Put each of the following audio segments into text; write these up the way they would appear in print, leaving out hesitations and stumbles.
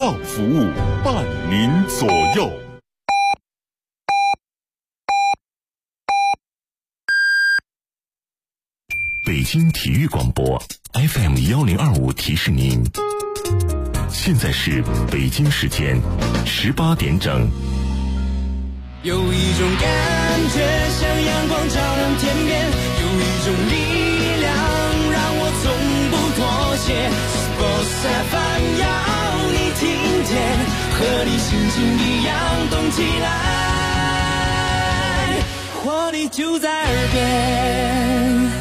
上服务，伴您左右。北京体育广播 FM1025 提示您，现在是北京时间18点整。 有一种感觉像阳光照亮天边，有一种力量让我从不妥协。Sports FM 要你听见，和你心情一样动起来，活力就在耳边。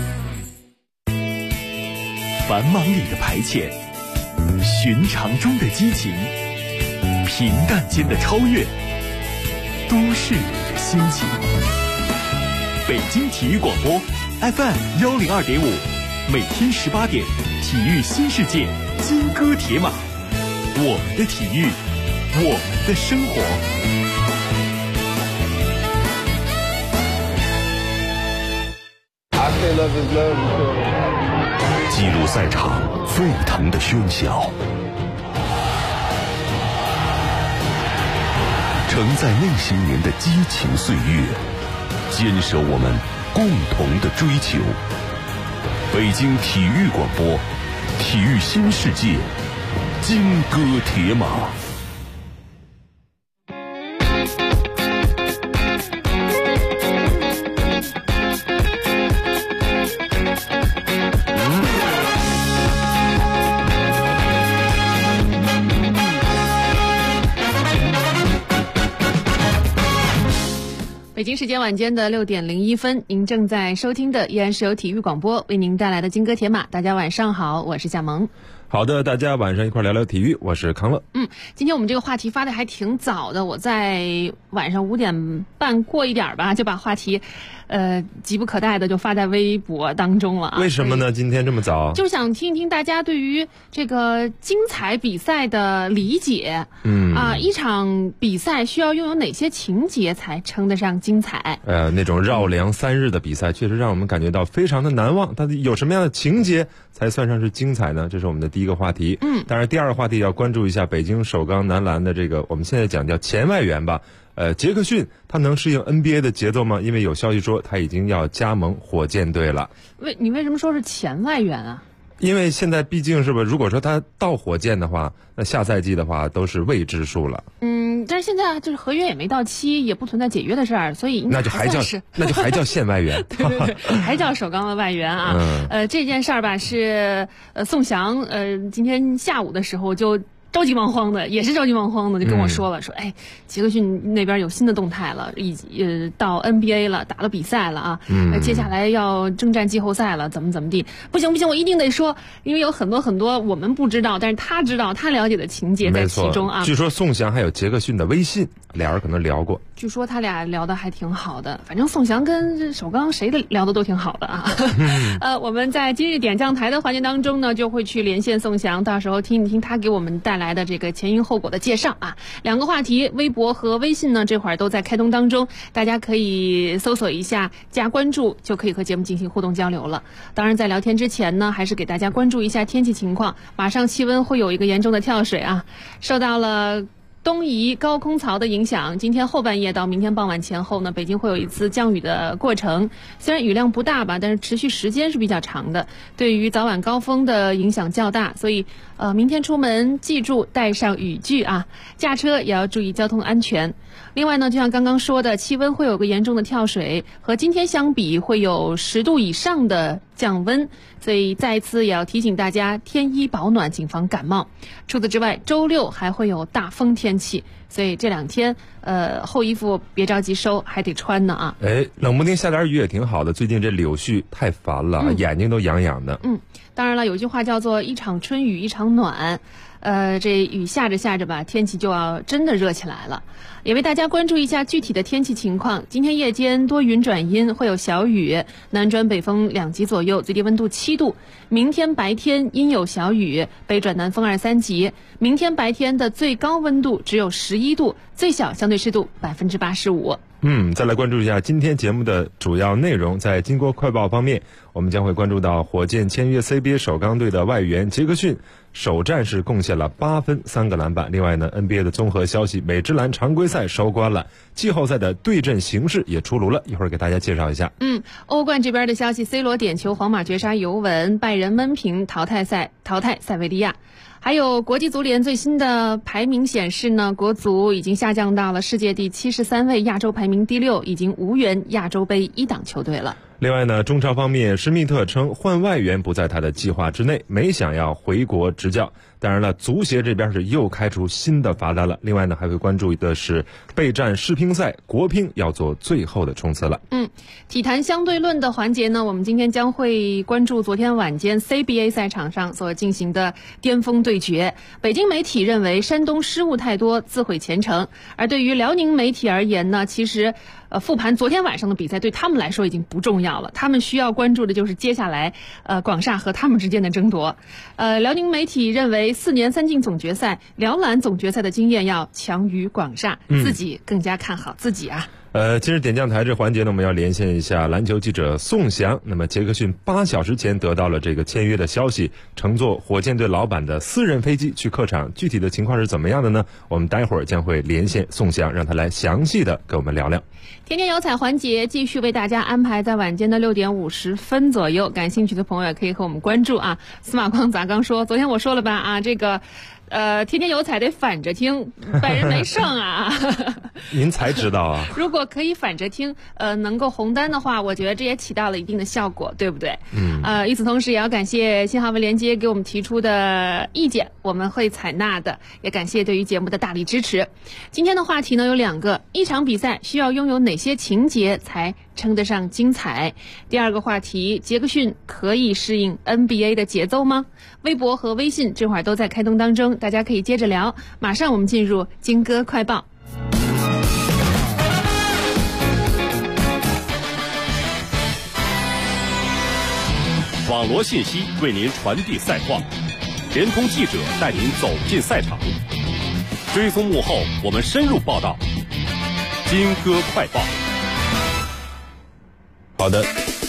繁忙里的排遣，寻常中的激情，平淡间的超越，都市里的心情。北京体育广播 FM102.5，每天18点，体育新世界，金戈铁马，我们的体育，我们的生活。 记录赛场沸腾的喧嚣，承载内心人的激情岁月，坚守我们共同的追求。北京体育广播，体育新世界，金戈铁马。 北京时间晚间的6点01分，您正在收听的依然是由体育广播为您带来的金戈铁马。大家晚上好，我是夏萌。 好的，大家晚上一块聊聊体育，我是康乐。 今天我们这个话题发的还挺早的，我在晚上5点半过一点吧，就把话题急不可待的就发在微博当中了啊。 为什么呢？今天这么早？ 就是想听一听大家对于这个精彩比赛的理解。一场比赛需要拥有哪些情节才称得上精彩？ 那种绕梁3日的比赛，确实让我们感觉到非常的难忘。它有什么样的情节才算上是精彩呢？这是我们的第一个话题。当然第二个话题要关注一下北京首钢男篮的这个我们现在讲叫前外援吧。杰克逊他能适应 NBA 的节奏吗？因为有消息说他已经要加盟火箭队了。 你为什么说是前外援啊？ 因为现在毕竟是吧，如果说他到火箭的话，那下赛季的话都是未知数了。 但是现在就是合约也没到期，也不存在解约的事儿，所以那就还叫现外援， 对对对，还叫首钢的外援啊。这件事儿吧是宋翔今天下午的时候就着急忙慌的，也是着急忙慌的，就跟我说了，说杰克逊那边有新的动态了，到 NBA 了，打了比赛了啊，接下来要征战季后赛了，怎么地，不行，我一定得说，因为有很多我们不知道，但是他知道，他了解的情节在其中啊。 据说宋翔还有杰克逊的微信，俩人可能聊过。 据说他俩聊得还挺好的，反正宋翔跟首钢谁的聊得都挺好的啊。我们在今日点将台的环节当中呢，就会去连线宋翔，到时候听一听他给我们带来的这个前因后果的介绍啊。两个话题，微博和微信呢，这会儿都在开通当中，大家可以搜索一下加关注，就可以和节目进行互动交流了。当然在聊天之前呢，还是给大家关注一下天气情况，马上气温会有一个严重的跳水啊，受到了东移高空槽的影响，今天后半夜到明天傍晚前后呢，北京会有一次降雨的过程。虽然雨量不大吧，但是持续时间是比较长的，对于早晚高峰的影响较大。所以明天出门记住带上雨具啊，驾车也要注意交通安全。另外呢，就像刚刚说的，气温会有个严重的跳水，和今天相比会有10度以上的降温，所以再一次也要提醒大家添衣保暖，谨防感冒。除此之外，周六还会有大风天气，所以这2天厚衣服别着急收，还得穿呢啊。 冷不丁下点雨也挺好的，最近这柳絮太烦了，眼睛都痒痒的。 当然了，有句话叫做一场春雨一场暖，这雨下着吧，天气就要真的热起来了。也为大家关注一下具体的天气情况。今天夜间多云转阴，会有小雨，南转北风2级左右，最低温度7度。明天白天阴有小雨，北转南风2、3级。明天白天的最高温度只有11度，最小相对湿度85%。 再来关注一下今天节目的主要内容。在金国快报方面，我们将会关注到火箭签约 CBA 首钢队的外援杰克逊，首战是贡献了8分3个篮板。另外呢 NBA 的综合消息，美职篮常规赛收官了，季后赛的对阵形势也出炉了，一会儿给大家介绍一下。 欧冠这边的消息 ，C 罗点球，皇马绝杀尤文，拜仁闷平淘汰塞维利亚。还有国际足联最新的排名显示呢，国足已经下降到了世界第73位，亚洲排名第6，已经无缘亚洲杯1档球队了。 另外呢，中超方面，施密特称换外援不在他的计划之内，没想要回国执教。当然了，足协这边是又开出新的罚单了。另外呢，还会关注的是备战世乒赛，国乒要做最后的冲刺了。 体坛相对论的环节呢，我们今天将会关注昨天晚间 CBA 赛场上所进行的巅峰对决。北京媒体认为山东失误太多，自毁前程。而对于辽宁媒体而言呢，其实复盘昨天晚上的比赛对他们来说已经不重要了，他们需要关注的就是接下来广厦和他们之间的争夺。辽宁媒体认为4年3进总决赛，辽篮总决赛的经验要强于广厦，自己更加看好自己啊。 今日点将台这环节呢，我们要连线一下篮球记者宋翔。那么杰克逊8小时前得到了这个签约的消息，乘坐火箭队老板的私人飞机去客场，具体的情况是怎么样的呢？我们待会儿将会连线宋翔，让他来详细的跟我们聊聊。 天天有彩环节继续为大家安排在晚间的6点50分左右，感兴趣的朋友也可以和我们关注啊。司马光咋刚说，昨天我说了吧啊，这个天天有彩得反着听，拜仁没胜啊。 您才知道啊。 如果可以反着听，能够红单的话，我觉得这也起到了一定的效果，对不对？与此同时也要感谢新华为连接给我们提出的意见，我们会采纳的，也感谢对于节目的大力支持。今天的话题呢有2个，一场比赛需要拥有哪些情节才称得上精彩？第2个话题，杰克逊可以适应 NBA 的节奏吗？微博和微信这会儿都在开通当中，大家可以接着聊。马上我们进入金歌快报。 网罗信息为您传递赛况，联通记者带您走进赛场，追踪幕后，我们深入报道。金歌快报。 好的，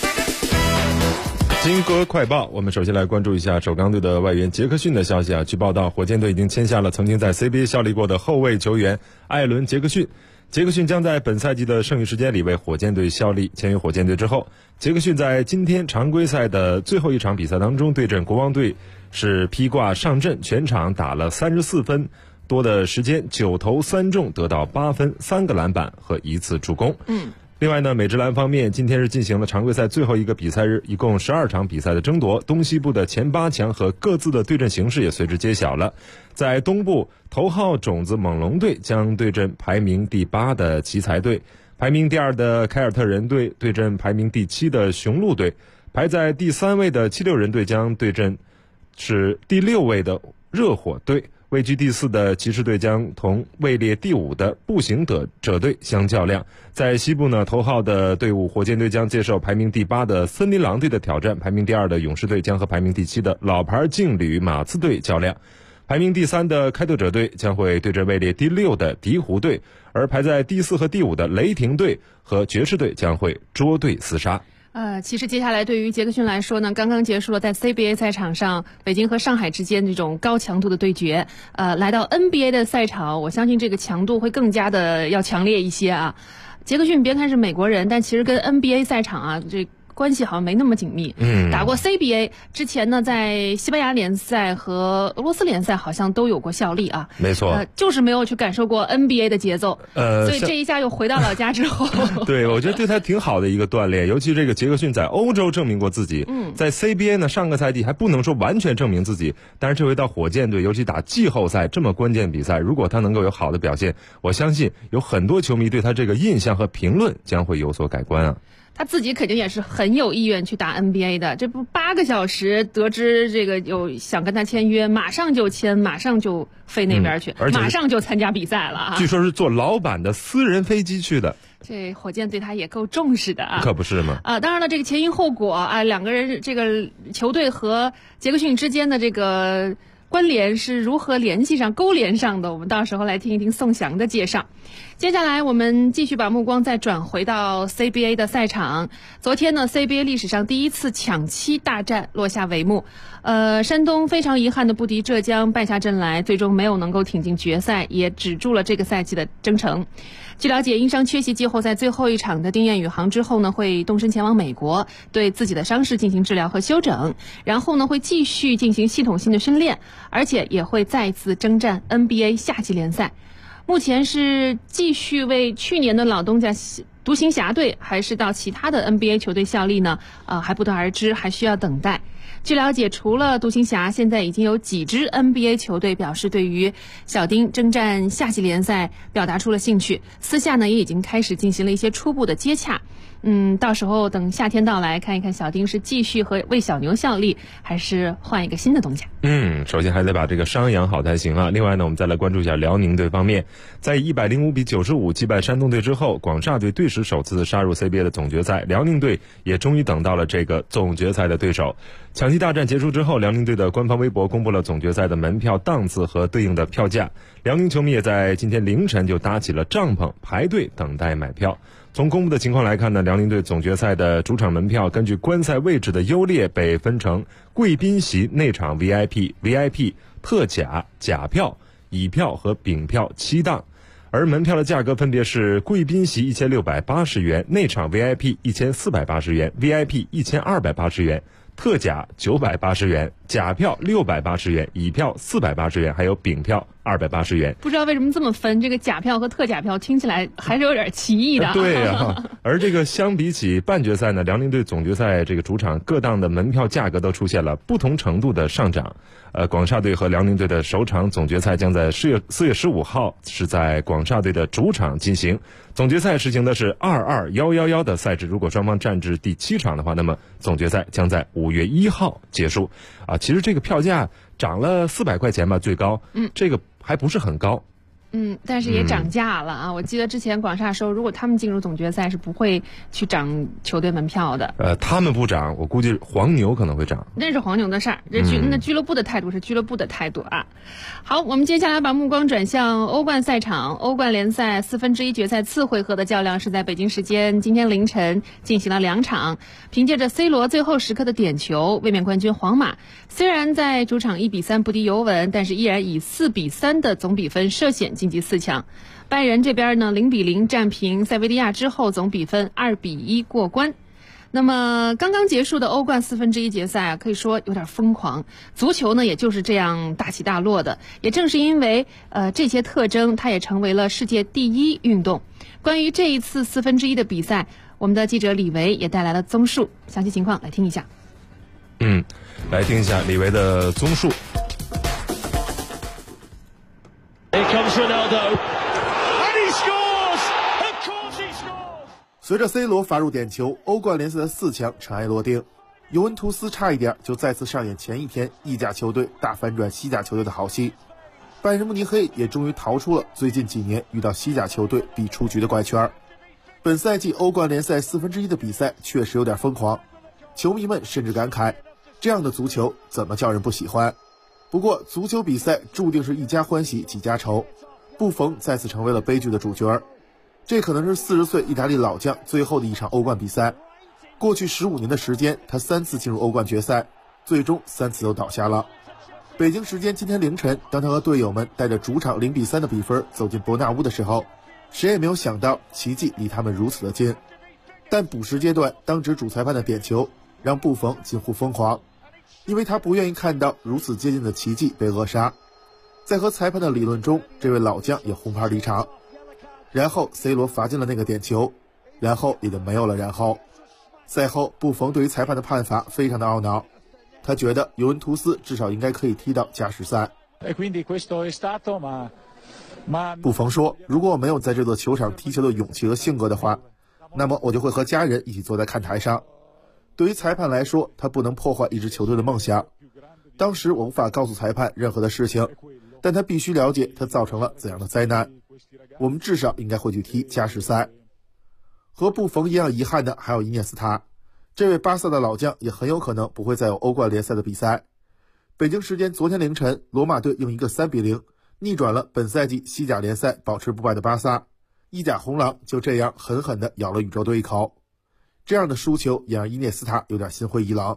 金歌快报，我们首先来关注一下首钢队的外援杰克逊的消息啊。据报道，火箭队已经签下了曾经在 CBA 效力过的后卫球员艾伦·杰克逊。杰克逊将在本赛季的剩余时间里为火箭队效力。签约火箭队之后，杰克逊在今天常规赛的最后一场比赛当中对阵国王队是披挂上阵，全场打了34分多的时间，9投3中，得到8分3个篮板和1次助攻。另外呢，美职篮方面，今天是进行了常规赛最后一个比赛日，一共12场比赛的争夺，东西部的前8强和各自的对阵形势也随之揭晓了。在东部，头号种子猛龙队将对阵排名第8的奇才队，排名第2的凯尔特人队对阵排名第7的雄鹿队，排在第3位的76人队将对阵是第6位的热火队。位居第4的骑士队将同位列第5的步行者队相较量。在西部呢，头号的队伍火箭队将接受排名第8的森林狼队的挑战，排名第2的勇士队将和排名第7的老牌劲旅马刺队较量。排名第3的开拓者队将会对阵位列第6的鹈鹕队，而排在第4和第5的雷霆队和爵士队将会捉对厮杀。 其实接下来对于杰克逊来说呢，刚刚结束了在 CBA 赛场上北京和上海之间这种高强度的对决，来到 NBA 的赛场，我相信这个强度会更加的要强烈一些啊。杰克逊别看是美国人，但其实跟 NBA 赛场啊这关系好像没那么紧密。打过 CBA 之前呢，在西班牙联赛和俄罗斯联赛好像都有过效力啊。 没错， 就是没有去感受过 NBA 的节奏。所以这一下又回到老家之后， 对，我觉得对他挺好的一个锻炼。尤其这个杰克逊在欧洲证明过自己，在 CBA 呢上个赛季还不能说完全证明自己，但是这回到火箭队，尤其打季后赛这么关键比赛，如果他能够有好的表现，我相信有很多球迷对他这个印象和评论将会有所改观啊。 他自己肯定也是很有意愿去打 NBA 的，这不8个小时得知这个有想跟他签约，马上就签，马上就飞那边去，马上就参加比赛了啊！ 据说是坐老板的私人飞机去的。 这火箭对他也够重视的啊！ 可不是吗？ 当然了，这个前因后果啊，两个人这个球队和杰克逊之间的这个关联是如何联系上、勾连上的？我们到时候来听一听宋翔的介绍。接下来我们继续把目光再转回到 CBA 的赛场。昨天呢 CBA 历史上第一次抢七大战落下帷幕。山东非常遗憾的不敌浙江，败下阵来，最终没有能够挺进决赛，也止住了这个赛季的征程。据了解，因伤缺席季后赛最后一场的丁彦雨航之后呢，会动身前往美国，对自己的伤势进行治疗和休整，然后呢会继续进行系统性的训练，而且也会再次征战 NBA 夏季联赛。目前是继续为去年的老东家独行侠队，还是到其他的 NBA 球队效力呢？还不得而知，还需要等待。据了解，除了独行侠，现在已经有几支 NBA 球队表示对于小丁征战夏季联赛表达出了兴趣，私下呢也已经开始进行了一些初步的接洽。到时候等夏天到来，看一看小丁是继续为小牛效力，还是换一个新的东家。 首先还得把这个伤养好才行啊。另外呢，我们再来关注一下辽宁队方面，在105比95击败山东队之后，广厦队队史首次杀入 CBA 的总决赛，辽宁队也终于等到了这个总决赛的对手。抢七大战结束之后，辽宁队的官方微博公布了总决赛的门票档次和对应的票价。辽宁球迷也在今天凌晨就搭起了帐篷，排队等待买票。从公布的情况来看呢，辽宁队总决赛的主场门票根据观赛位置的优劣被分成贵宾席内场 VIP、特甲、甲票、乙票和丙票7档，而门票的价格分别是贵宾席1680元，内场 VIP 1480元， VIP 1280元，特甲980元，甲票680元，乙票480元，还有丙票280元。 不知道为什么这么分，这个甲票和特甲票听起来还是有点奇异的。 对啊，而这个相比起半决赛呢，辽宁队总决赛这个主场各档的门票价格都出现了不同程度的上涨。广厦队和辽宁队的首场总决赛将在4月15号是在广厦队的主场进行。总决赛实行的是22111的赛制，如果双方战至第7场的话，那么总决赛将在5月1号结束。其实这个票价涨了400块钱吧，最高，这个还不是很高。 但是也涨价了啊！我记得之前广厦说，如果他们进入总决赛是不会去涨球队门票的。 他们不涨，我估计黄牛可能会涨。 那是黄牛的事儿，那俱乐部的态度是俱乐部的态度啊。好，我们接下来把目光转向欧冠赛场。欧冠联赛1/4决赛次回合的较量是在北京时间今天凌晨进行了2场。凭借着 C 罗最后时刻的点球，卫冕冠军皇马虽然在主场1比3不敌尤文，但是依然以4比3的总比分涉险晋级4强。拜仁这边呢0比0战平塞维利亚之后，总比分2比1过关。那么刚刚结束的欧冠1/4决赛可以说有点疯狂，足球呢也就是这样大起大落的。也正是因为这些特征，它也成为了世界第一运动。关于这一次1/4的比赛，我们的记者李维也带来了综述，详细情况来听一下。 来听一下李维的综述。 随着 C 罗罚入点球，欧冠联赛的4强尘埃落定。尤文图斯差一点就再次上演前一天意甲球队大反转西甲球队的好戏，拜仁慕尼黑也终于逃出了最近几年遇到西甲球队必出局的怪圈。本赛季欧冠联赛1/4的比赛确实有点疯狂，球迷们甚至感慨，这样的足球怎么叫人不喜欢？不过足球比赛注定是一家欢喜几家愁，布冯再次成为了悲剧的主角。这可能是40岁意大利老将最后的一场欧冠比赛。过去15年的时间，他3次进入欧冠决赛，最终3次都倒下了。北京时间今天凌晨，当他和队友们带着主场0比3的比分走进伯纳乌的时候，谁也没有想到奇迹离他们如此的近。但补时阶段，当值主裁判的点球让布冯近乎疯狂，因为他不愿意看到如此接近的奇迹被扼杀。在和裁判的理论中，这位老将也红牌离场。然后 C 罗罚进了那个点球，然后也就没有了然后。赛后布冯对于裁判的判罚非常的懊恼，他觉得尤文图斯至少应该可以踢到加时赛。布冯说，如果我没有在这座球场踢球的勇气和性格的话，那么我就会和家人一起坐在看台上。对于裁判来说，他不能破坏一支球队的梦想。当时我无法告诉裁判任何的事情，但他必须了解他造成了怎样的灾难。我们至少应该会去踢加时赛。和布冯一样遗憾的还有伊涅斯塔，这位巴萨的老将也很有可能不会再有欧冠联赛的比赛。 北京时间昨天凌晨，罗马队用一个3-0逆转了本赛季西甲联赛保持不败的巴萨，意甲红狼就这样狠狠地咬了宇宙队一口。这样的输球也让伊涅斯塔有点心灰意冷。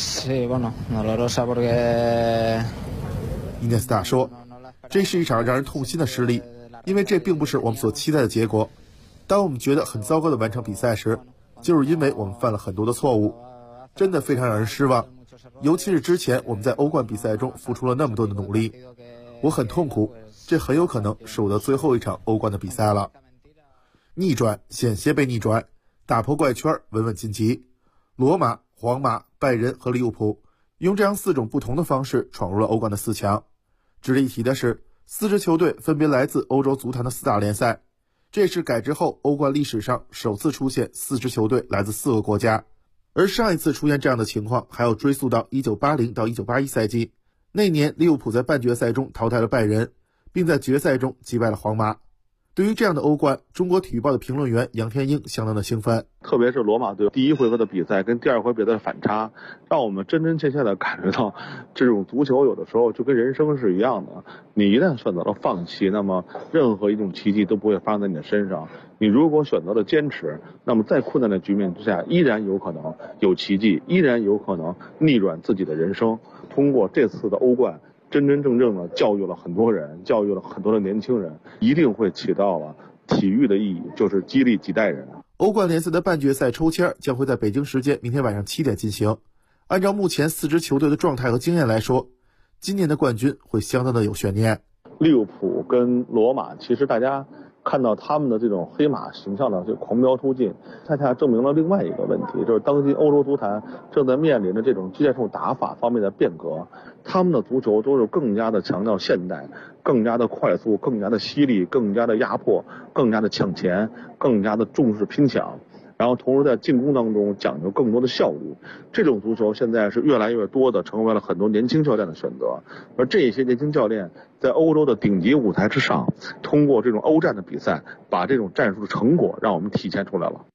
伊涅斯塔说，这是一场让人痛心的失利，因为这并不是我们所期待的结果。当我们觉得很糟糕的完成比赛时，就是因为我们犯了很多的错误，真的非常让人失望。尤其是之前我们在欧冠比赛中付出了那么多的努力，我很痛苦，这很有可能是我的最后一场欧冠的比赛了。逆转，险些被逆转，打破怪圈，稳稳晋级。罗马、皇马、拜仁和利物浦用这样4种不同的方式闯入了欧冠的4强。值得一提的是，4支球队分别来自欧洲足坛的4大联赛，这也是改制后欧冠历史上首次出现4支球队来自4个国家。而上一次出现这样的情况还要追溯到1980到1981赛季，那年利物浦在半决赛中淘汰了拜仁，并在决赛中击败了皇马。对于这样的欧冠，中国体育报的评论员杨天英相当的兴奋， 特别是罗马队第1回合的比赛跟第2回比赛的反差，让我们真真切切的感觉到，这种足球有的时候就跟人生是一样的，你一旦选择了放弃，那么任何一种奇迹都不会发生在你的身上。你如果选择了坚持，那么在困难的局面之下，依然有可能有奇迹，依然有可能逆转自己的人生。通过这次的欧冠，真真正正的教育了很多人，教育了很多的年轻人，一定会起到了体育的意义，就是激励几代人。 欧冠联赛的半决赛抽签将会在北京时间明天晚上7点进行。按照目前4支球队的状态和经验来说，今年的冠军会相当的有悬念。 利物浦跟罗马，其实大家看到他们的这种黑马形象的这狂飙突进，恰恰证明了另外一个问题，就是当今欧洲足坛正在面临着这种技术打法方面的变革。他们的足球都是更加的强调现代，更加的快速，更加的犀利，更加的压迫，更加的抢前，更加的重视拼抢，然后同时在进攻当中讲究更多的效率。这种足球现在是越来越多的成为了很多年轻教练的选择，而这些年轻教练在欧洲的顶级舞台之上，通过这种欧战的比赛，把这种战术的成果让我们体现出来了。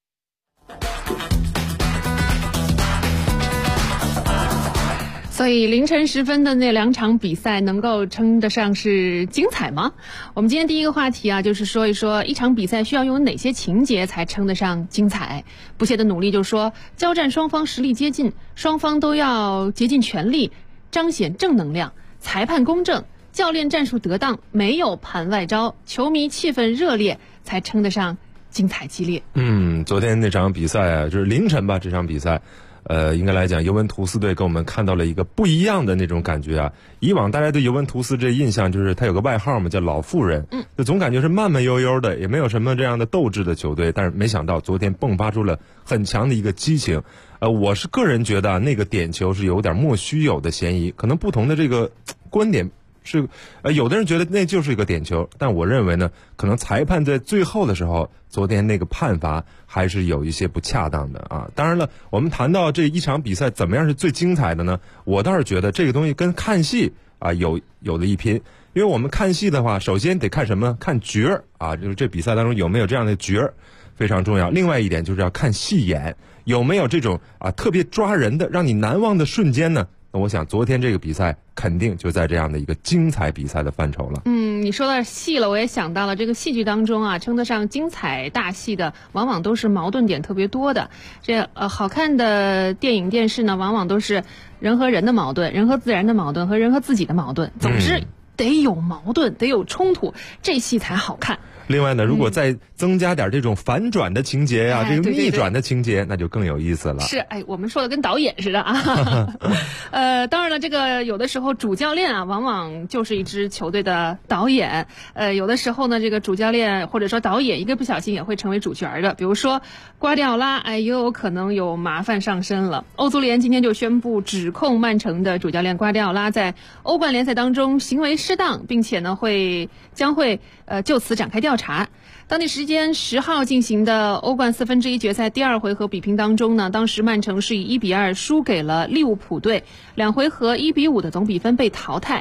所以凌晨时分的那2场比赛能够称得上是精彩吗？我们今天第一个话题啊，就是说一说一场比赛需要有哪些情节才称得上精彩。不懈的努力就是说，交战双方实力接近，双方都要竭尽全力，彰显正能量，裁判公正，教练战术得当，没有盘外招，球迷气氛热烈，才称得上精彩激烈。 昨天那场比赛啊，就是凌晨吧，这场比赛。应该来讲，尤文图斯队给我们看到了一个不一样的那种感觉啊。以往大家对尤文图斯这印象就是他有个外号嘛，叫老妇人，就总感觉是慢慢悠悠的，也没有什么这样的斗志的球队。但是没想到昨天迸发出了很强的一个激情。我是个人觉得那个点球是有点莫须有的嫌疑，可能不同的这个观点是，有的人觉得那就是一个点球，但我认为呢，可能裁判在最后的时候，昨天那个判罚还是有一些不恰当的啊。当然了，我们谈到这一场比赛怎么样是最精彩的呢？我倒是觉得这个东西跟看戏啊有的一拼。因为我们看戏的话，首先得看什么？看角儿啊，就是这比赛当中有没有这样的角儿，非常重要。另外一点就是要看戏眼，有没有这种特别抓人的、让你难忘的瞬间呢？那我想昨天这个比赛肯定就在这样的一个精彩比赛的范畴了。 你说到戏了，我也想到了这个戏剧当中啊，称得上精彩大戏的，往往都是矛盾点特别多的。这好看的电影电视呢，往往都是人和人的矛盾，人和自然的矛盾和人和自己的矛盾，总之得有矛盾，得有冲突，这戏才好看。 另外呢，如果再增加点这种反转的情节呀，这个逆转的情节，那就更有意思了。 是，我们说的跟导演似的啊。当然了，这个有的时候主教练啊，往往就是一支球队的导演。有的时候呢，这个主教练或者说导演一个不小心也会成为主角的。比如说瓜迪奥拉，也有可能有麻烦上身了。欧足联今天就宣布指控曼城的主教练瓜迪奥拉在欧冠联赛当中行为失当，并且呢将会就此展开调查。当地时间10号进行的欧冠1/4决赛第2回合比拼当中呢，当时曼城是以1-2输给了利物浦队，2回合1-5的总比分被淘汰。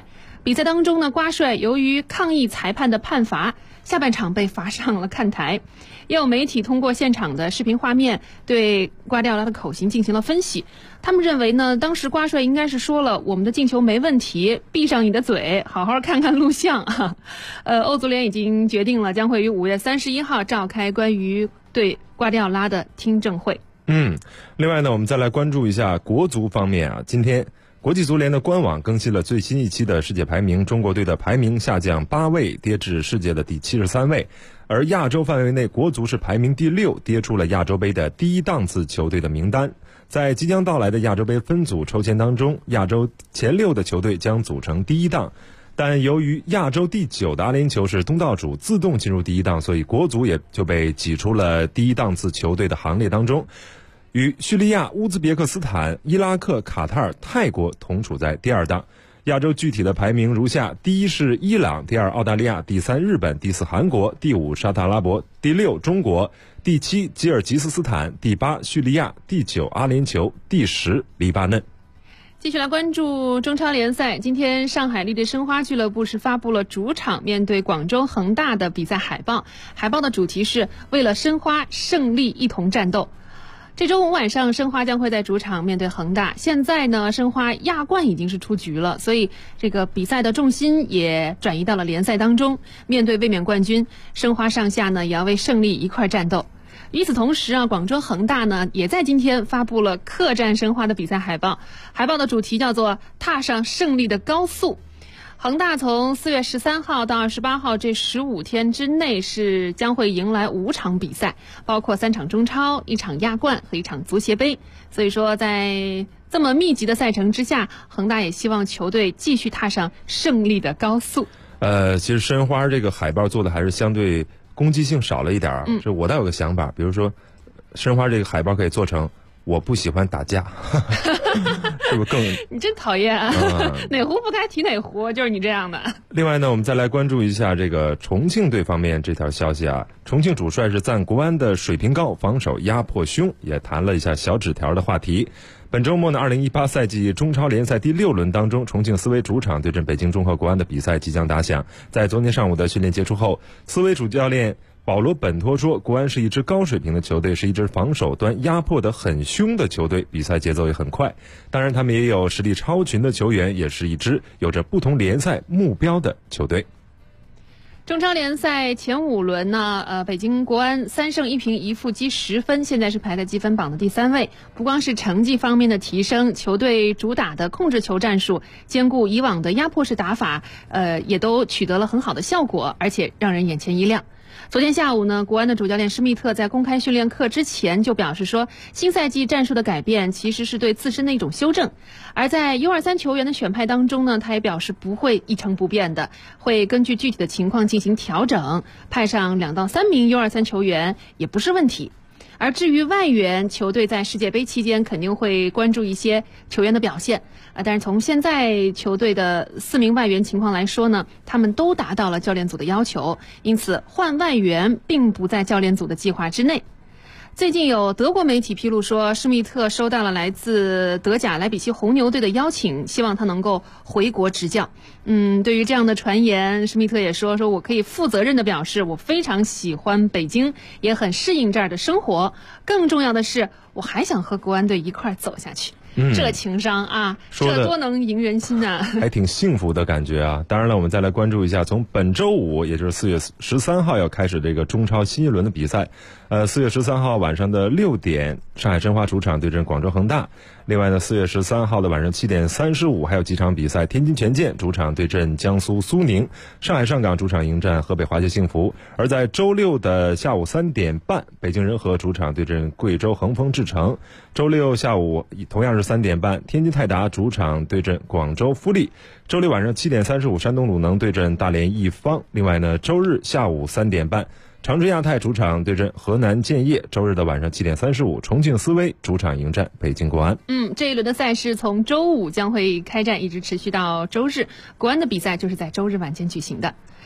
比赛当中呢，瓜帅由于抗议裁判的判罚，下半场被罚上了看台。也有媒体通过现场的视频画面对瓜迪奥拉的口型进行了分析。他们认为呢，当时瓜帅应该是说了我们的进球没问题，闭上你的嘴，好好看看录像啊。欧足联已经决定了，将会于5月31号召开关于对瓜迪奥拉的听证会。 另外呢，我们再来关注一下国足方面啊。今天国际足联的官网更新了最新一期的世界排名，中国队的排名下降8位，跌至世界的第73位。而亚洲范围内，国足是排名第6，跌出了亚洲杯的第1档次球队的名单。在即将到来的亚洲杯分组抽签当中，亚洲前6的球队将组成第1档。但由于亚洲第9的阿联酋是东道主，自动进入第1档，所以国足也就被挤出了第1档次球队的行列当中。与叙利亚、乌兹别克斯坦、伊拉克、卡塔尔、泰国同处在第2档。亚洲具体的排名如下：第1是伊朗，第2澳大利亚，第3日本，第4韩国，第5沙特阿拉伯，第6中国，第7吉尔吉斯斯坦，第8叙利亚，第9阿联酋，第10黎巴嫩。 继续来关注中超联赛。今天上海丽队申花俱乐部是发布了主场面对广州恒大的比赛海报，海报的主题是为了申花胜利一同战斗。这周5晚上，申花将会在主场面对恒大。现在呢，申花亚冠已经是出局了，所以这个比赛的重心也转移到了联赛当中。面对卫冕冠军，申花上下呢也要为胜利一块战斗。与此同时啊，广州恒大呢也在今天发布了客战申花的比赛海报，海报的主题叫做踏上胜利的高速。恒大从4月13号到28号这15天之内是将会迎来5场比赛，包括3场中超、1场亚冠和1场足协杯。所以说在这么密集的赛程之下，恒大也希望球队继续踏上胜利的高速。 其实申花这个海报做的还是相对攻击性少了一点。这我倒有个想法，比如说申花这个海报可以做成我不喜欢打架，是不是更？ 你真讨厌啊！哪壶不开提哪壶，就是你这样的。 另外呢，我们再来关注一下这个重庆队方面这条消息啊。重庆主帅是赞国安的水平高，防守压迫凶，也谈了一下小纸条的话题。本周末呢，2018赛季中超联赛第6轮当中，重庆斯威主场对阵北京中赫国安的比赛即将打响。在昨天上午的训练结束后，斯威主教练保罗本托说，国安是一支高水平的球队，是一支防守端压迫得很凶的球队，比赛节奏也很快。当然他们也有实力超群的球员，也是一支有着不同联赛目标的球队。 中超联赛前5轮呢，北京国安3胜1平1负积10分，现在是排在积分榜的第3位。不光是成绩方面的提升，球队主打的控制球战术，兼顾以往的压迫式打法，也都取得了很好的效果，而且让人眼前一亮。昨天下午呢，国安的主教练施密特在公开训练课之前就表示说，新赛季战术的改变其实是对自身的一种修正。而在 U23 球员的选派当中呢，他也表示不会一成不变的，会根据具体的情况进行调整，派上2到3名 U23 球员也不是问题。而至于外援，球队在世界杯期间肯定会关注一些球员的表现。但是从现在球队的4名外援情况来说呢，他们都达到了教练组的要求，因此换外援并不在教练组的计划之内。最近有德国媒体披露说，施密特收到了来自德甲莱比锡红牛队的邀请，希望他能够回国执教。对于这样的传言，施密特也说我可以负责任地表示，我非常喜欢北京，也很适应这儿的生活。更重要的是，我还想和国安队一块走下去。这情商啊，这多能赢人心啊， 还挺幸福的感觉啊。当然了，我们再来关注一下，从本周5，也就是4月13号要开始这个中超新一轮的比赛。4月13号晚上的6点，上海申花主场对阵广州恒大。另外呢，4月13号的晚上7点35还有几场比赛，天津权健主场对阵江苏苏宁，上海上港主场迎战河北华夏幸福。而在周6的下午3点半，北京人和主场对阵贵州恒丰智诚。周6下午同样是3点半，天津泰达主场对阵广州富力。周6晚上7点35，山东鲁能对阵大连一方。另外呢，周日下午3点半，长春亚泰主场对阵河南建业。周日的晚上7点35，重庆斯威主场迎战北京国安。 这一轮的赛事从周5将会开战，一直持续到周日。国安的比赛就是在周日晚间举行的。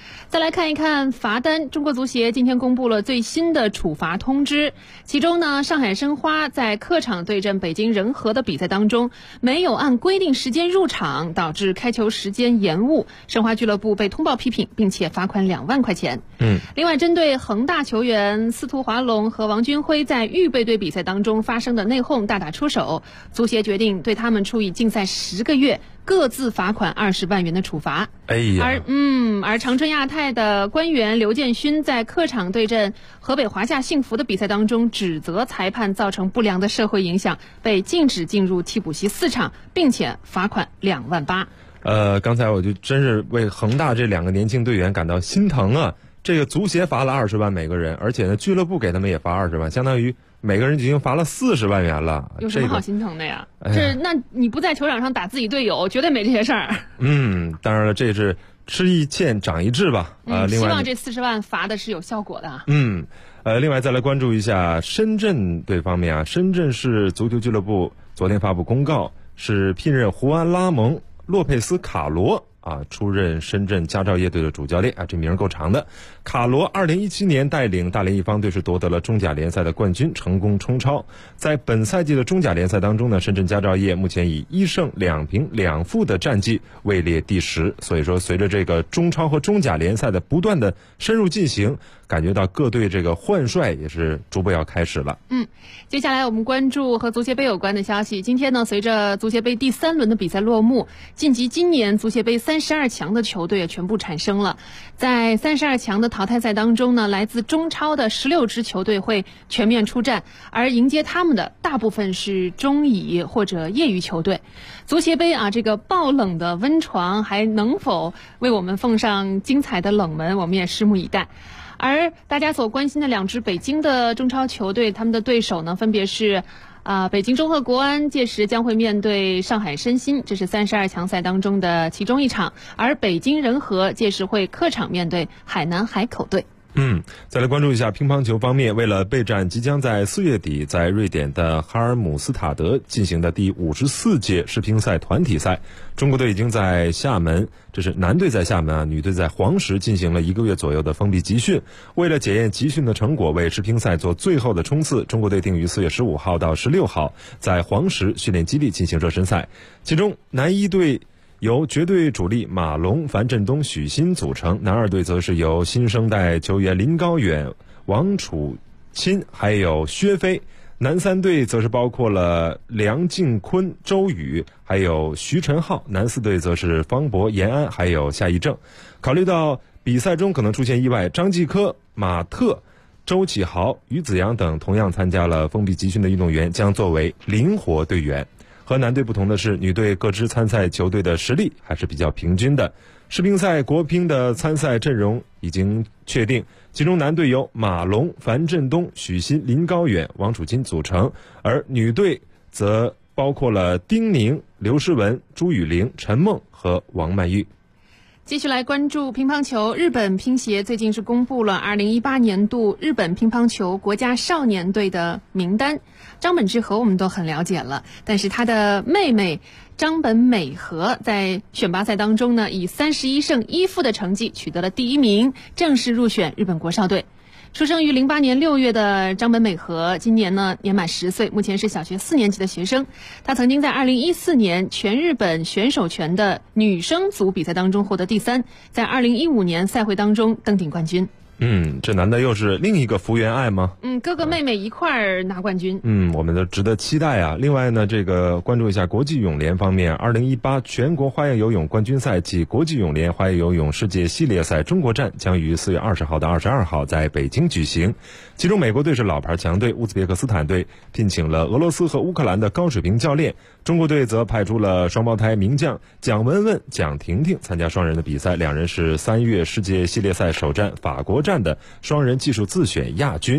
再来看一看罚单，中国足协今天公布了最新的处罚通知，其中呢，上海申花在客场对阵北京人和的比赛当中，没有按规定时间入场，导致开球时间延误，申花俱乐部被通报批评，并且罚款2万块钱。另外，针对恒大球员司徒华龙和王军辉在预备队比赛当中发生的内讧大打出手，足协决定对他们处以禁赛10个月，各自罚款20万元的处罚。而长春亚泰的官员刘建勋在客场对阵河北华夏幸福的比赛当中，指责裁判造成不良的社会影响，被禁止进入替补席4场，并且罚款2万8。 刚才我就真是为恒大这2个年轻队员感到心疼啊！这个足协罚了20万每个人，而且呢，俱乐部给他们也罚20万，相当于每个人已经罚了40万元了。 有什么好心疼的呀？那你不在球场上打自己队友，绝对没这些事儿。 当然了，这是吃一堑长一智吧。另外， 希望这40万罚的是有效果的。 另外再来关注一下深圳队方面啊，深圳市足球俱乐部昨天发布公告，是聘任胡安·拉蒙·洛佩斯·卡罗出任深圳佳兆业队的主教练啊，这名儿够长的。卡罗2017年带领大连一方队是夺得了中甲联赛的冠军，成功冲超。在本赛季的中甲联赛当中呢，深圳佳兆业目前以1胜2平2负的战绩位列第10。所以说，随着这个中超和中甲联赛的不断的深入进行，感觉到各队这个换帅也是逐步要开始了。 接下来我们关注和足协杯有关的消息。今天呢，随着足协杯第3轮的比赛落幕，晋级今年足协杯32强的球队也全部产生了。在32强的淘汰赛当中呢，来自中超的16支球队会全面出战，而迎接他们的大部分是中乙或者业余球队。足协杯这个爆冷的温床还能否为我们奉上精彩的冷门，我们也拭目以待。而大家所关心的2支北京的中超球队，他们的对手呢，分别是北京中赫国安届时将会面对上海申鑫，这是32强赛当中的其中一场，而北京人和届时会客场面对海南海口队。 再来关注一下乒乓球方面，为了备战即将在4月底在瑞典的哈尔姆斯塔德进行的第54届世乒赛团体赛，中国队已经在厦门，这是男队在厦门女队在黄石进行了1个月左右的封闭集训。为了检验集训的成果，为世乒赛做最后的冲刺，中国队定于4月15号到16号在黄石训练基地进行热身赛。其中男1队由绝对主力马龙、樊振东、许昕组成，男2队则是由新生代球员林高远、王楚钦还有薛飞，男3队则是包括了梁靖昆、周宇还有徐晨浩，男4队则是方博、严安还有夏一正。考虑到比赛中可能出现意外，张继科、马特、周启豪、于子阳等同样参加了封闭集训的运动员将作为灵活队员。和男队不同的是，女队各支参赛球队的实力还是比较平均的。世乒赛国乒的参赛阵容已经确定，其中男队由马龙、樊振东、许昕、林高远、王楚钦组成，而女队则包括了丁宁、刘诗雯、朱雨玲、陈梦和王曼玉。 继续来关注乒乓球，日本乒协最近是公布了2018年度日本乒乓球国家少年队的名单。张本智和我们都很了解了，但是他的妹妹张本美和在选拔赛当中呢，以31胜1负的成绩取得了第1名，正式入选日本国少队。出生于08年6月的张本美和，今年呢年满10岁，目前是小学4年级的学生。她曾经在2014年全日本选手权的女生组比赛当中获得第3，在2015年赛会当中登顶冠军。 这难道又是另一个福原爱吗？ 哥哥妹妹一块儿拿冠军。 我们都值得期待啊。另外呢，这个关注一下国际泳联方面，2018全国花样游泳冠军赛暨国际泳联花样游泳世界系列赛中国站将于4月20号到22号在北京举行。其中美国队是老牌强队，乌兹别克斯坦队聘请了俄罗斯和乌克兰的高水平教练，中国队则派出了双胞胎名将蒋雯雯、蒋婷婷参加双人的比赛，两人是3月世界系列赛首战法国站的双人技术自选亚军。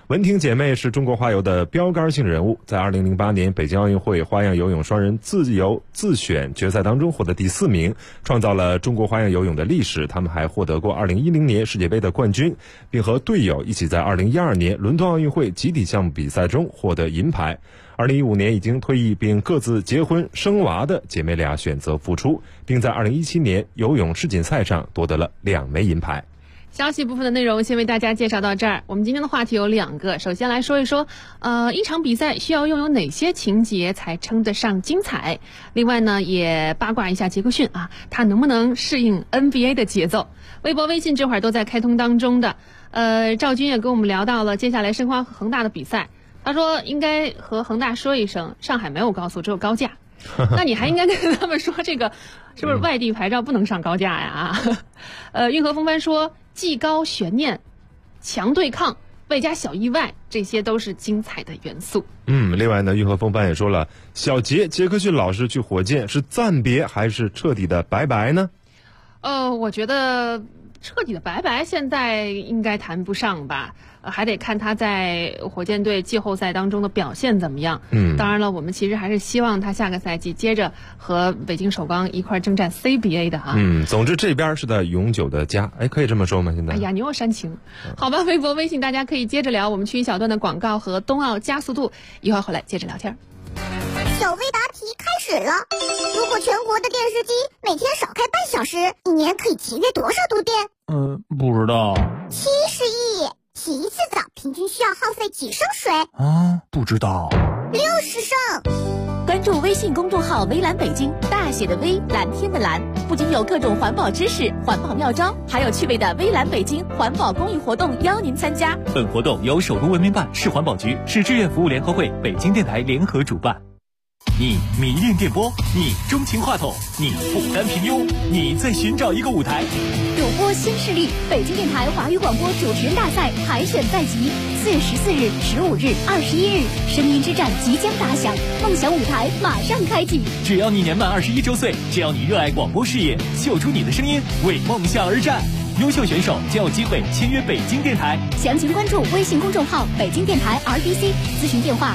文婷姐妹是中国花游的标杆性人物，在2008年北京奥运会花样游泳双人自由自选决赛当中获得第4名，创造了中国花样游泳的历史。他们还获得过2010年世界杯的冠军，并和队友一起在2012年伦敦奥运会集体项目比赛中获得银牌。2015年已经退役并各自结婚生娃的姐妹俩选择复出，并在2017年游泳世锦赛上夺得了2枚银牌。 消息部分的内容先为大家介绍到这儿。我们今天的话题有2个，首先来说一说，一场比赛需要拥有哪些情节才称得上精彩？另外呢，也八卦一下杰克逊啊，他能不能适应 NBA 的节奏？微博、微信这会儿都在开通当中的。赵军也跟我们聊到了接下来申花和恒大的比赛，他说应该和恒大说一声，上海没有高速，只有高架。那你还应该跟他们说，这个是不是外地牌照不能上高架呀？运河风帆说，技高悬念、强对抗，外加小意外，这些都是精彩的元素。 另外呢，运河风帆也说了，小杰克逊老师去火箭是暂别还是彻底的拜拜呢？ 我觉得彻底的拜拜现在应该谈不上吧，还得看他在火箭队季后赛当中的表现怎么样。当然了，我们其实还是希望他下个赛季接着和北京首钢一块征战 CBA 的哈。 总之这边是在永久的家，可以这么说吗？现在？ 哎呀，你又煽情，好吧，微博、微信大家可以接着聊，我们去一小段的广告和冬奥加速度，一会儿回来接着聊天。 小飞答题开始了。如果全国的电视机每天少开半小时，一年可以节约多少度电？ 不知道。 70亿。洗一次澡平均需要耗费几升水？ 不知道。 60升。 关注微信公众号微蓝北京，大写的微，蓝天的蓝，不仅有各种环保知识、环保妙招，还有趣味的微蓝北京环保公益活动邀您参加。 本活动由首都文明办、市环保局、市志愿服务联合会、北京电台联合主办。你迷恋电波，你钟情话筒，你不甘平庸，你在寻找一个舞台。 主播新势力，北京电台华语广播主持人大赛海选在即，4月14日、15日、21日，声音之战即将打响，梦想舞台马上开启。 只要你年满21周岁，只要你热爱广播事业，秀出你的声音，为梦想而战。优秀选手将有机会签约北京电台。 详情关注微信公众号北京电台 RBC， 咨询电话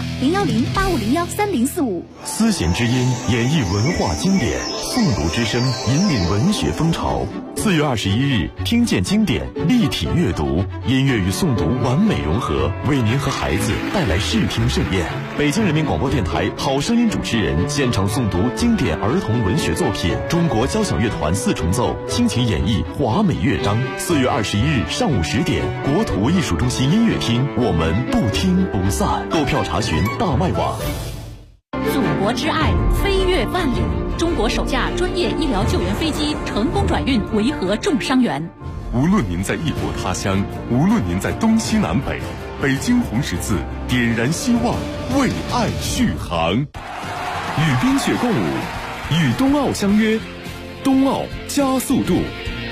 010-8501-3045。 丝弦之音演绎文化经典，诵读之声引领文学风潮。4月21日，听见经典，立体阅读，音乐与诵读完美融合，为您和孩子带来视听盛宴。北京人民广播电台好声音主持人现场诵读经典儿童文学作品，中国交响乐团4重奏倾情演绎华美乐章。4月21日上午10点，国土艺术中心音乐厅，我们不听不散。购票查询大麦网。 祖国之爱飞越万里，中国首架专业医疗救援飞机成功转运维和重伤员。 无论您在异国他乡，无论您在东西南北，北京红十字点燃希望，为爱续航。与冰雪共舞，与冬奥相约，冬奥加速度。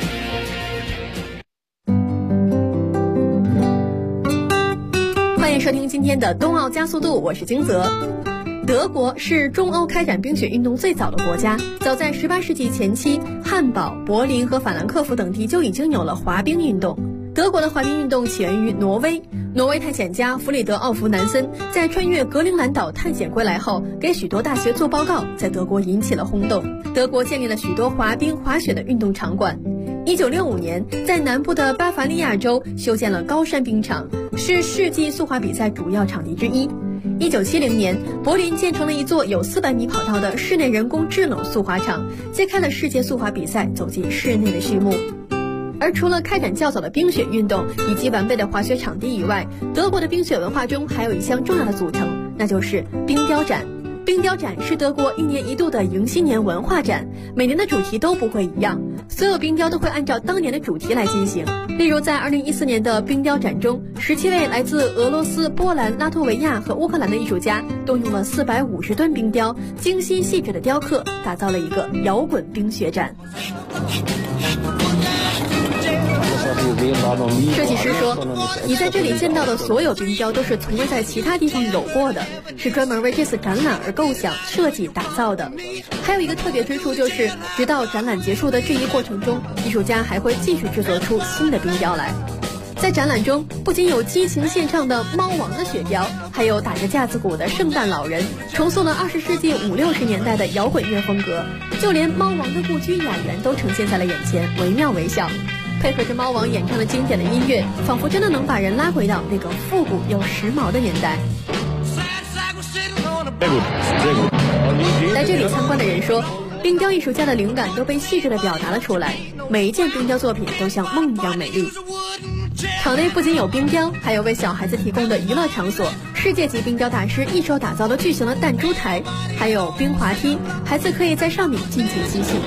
欢迎收听今天的冬奥加速度，我是金泽。德国是中欧开展冰雪运动最早的国家，早在18世纪前期，汉堡、柏林和法兰克福等地就已经有了滑冰运动。德国的滑冰运动起源于挪威，挪威探险家弗里德奥弗南森在穿越格陵兰岛探险归来后，给许多大学做报告，在德国引起了轰动。德国建立了许多滑冰、滑雪的运动场馆。1965年，在南部的巴伐利亚州修建了高山冰场，是世纪速滑比赛主要场地之一。1970年，柏林建成了一座有400米跑道的室内人工制冷速滑场，揭开了世界速滑比赛走进室内的序幕。而除了开展较早的冰雪运动以及完备的滑雪场地以外，德国的冰雪文化中还有一项重要的组成，那就是冰雕展。冰雕展是德国1年1度的迎新年文化展，每年的主题都不会一样，所有冰雕都会按照当年的主题来进行。例如在2014年的冰雕展中，17位来自俄罗斯、波兰、拉脱维亚和乌克兰的艺术家动用了450吨冰雕，精心细致的雕刻，打造了一个摇滚冰雪展。设计师说，你在这里见到的所有冰雕都是从未在其他地方有过的，是专门为这次展览而构想、设计、打造的。还有一个特别之处就是，直到展览结束的这一过程中，艺术家还会继续制作出新的冰雕来。 在展览中，不仅有激情献唱的猫王的雪雕，还有打着架子鼓的圣诞老人，重塑了20世纪50、60年代的摇滚乐风格。就连猫王的故居雅园都呈现在了眼前，惟妙惟肖。配合着猫王演唱的经典的音乐，仿佛真的能把人拉回到那个复古又时髦的年代。来这里参观的人说，冰雕艺术家的灵感都被细致地表达了出来，每一件冰雕作品都像梦一样美丽。场内不仅有冰雕，还有为小孩子提供的娱乐场所，世界级冰雕大师一手打造了巨型的弹珠台，还有冰滑梯，孩子可以在上面尽情嬉戏。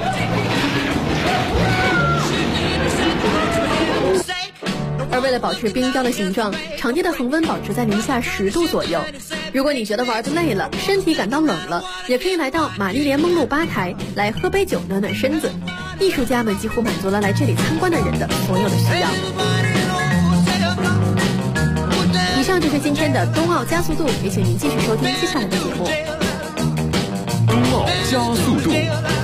而为了保持冰雕的形状，场地的恒温保持在零下10度左右。如果你觉得玩得累了，身体感到冷了，也可以来到玛丽莲梦露吧台来喝杯酒暖暖身子。艺术家们几乎满足了来这里参观的人的所有的需要。以上就是今天的冬奥加速度，也请您继续收听接下来的节目。 冬奥加速度。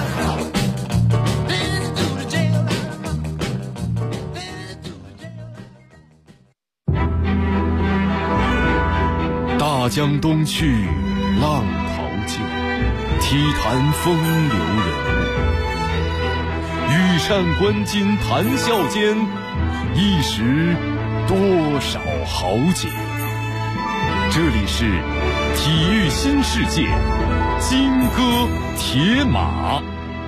大江东去，浪淘尽，体坛风流人物。羽扇纶巾谈笑间，一时多少豪杰。这里是体育新世界，金戈铁马。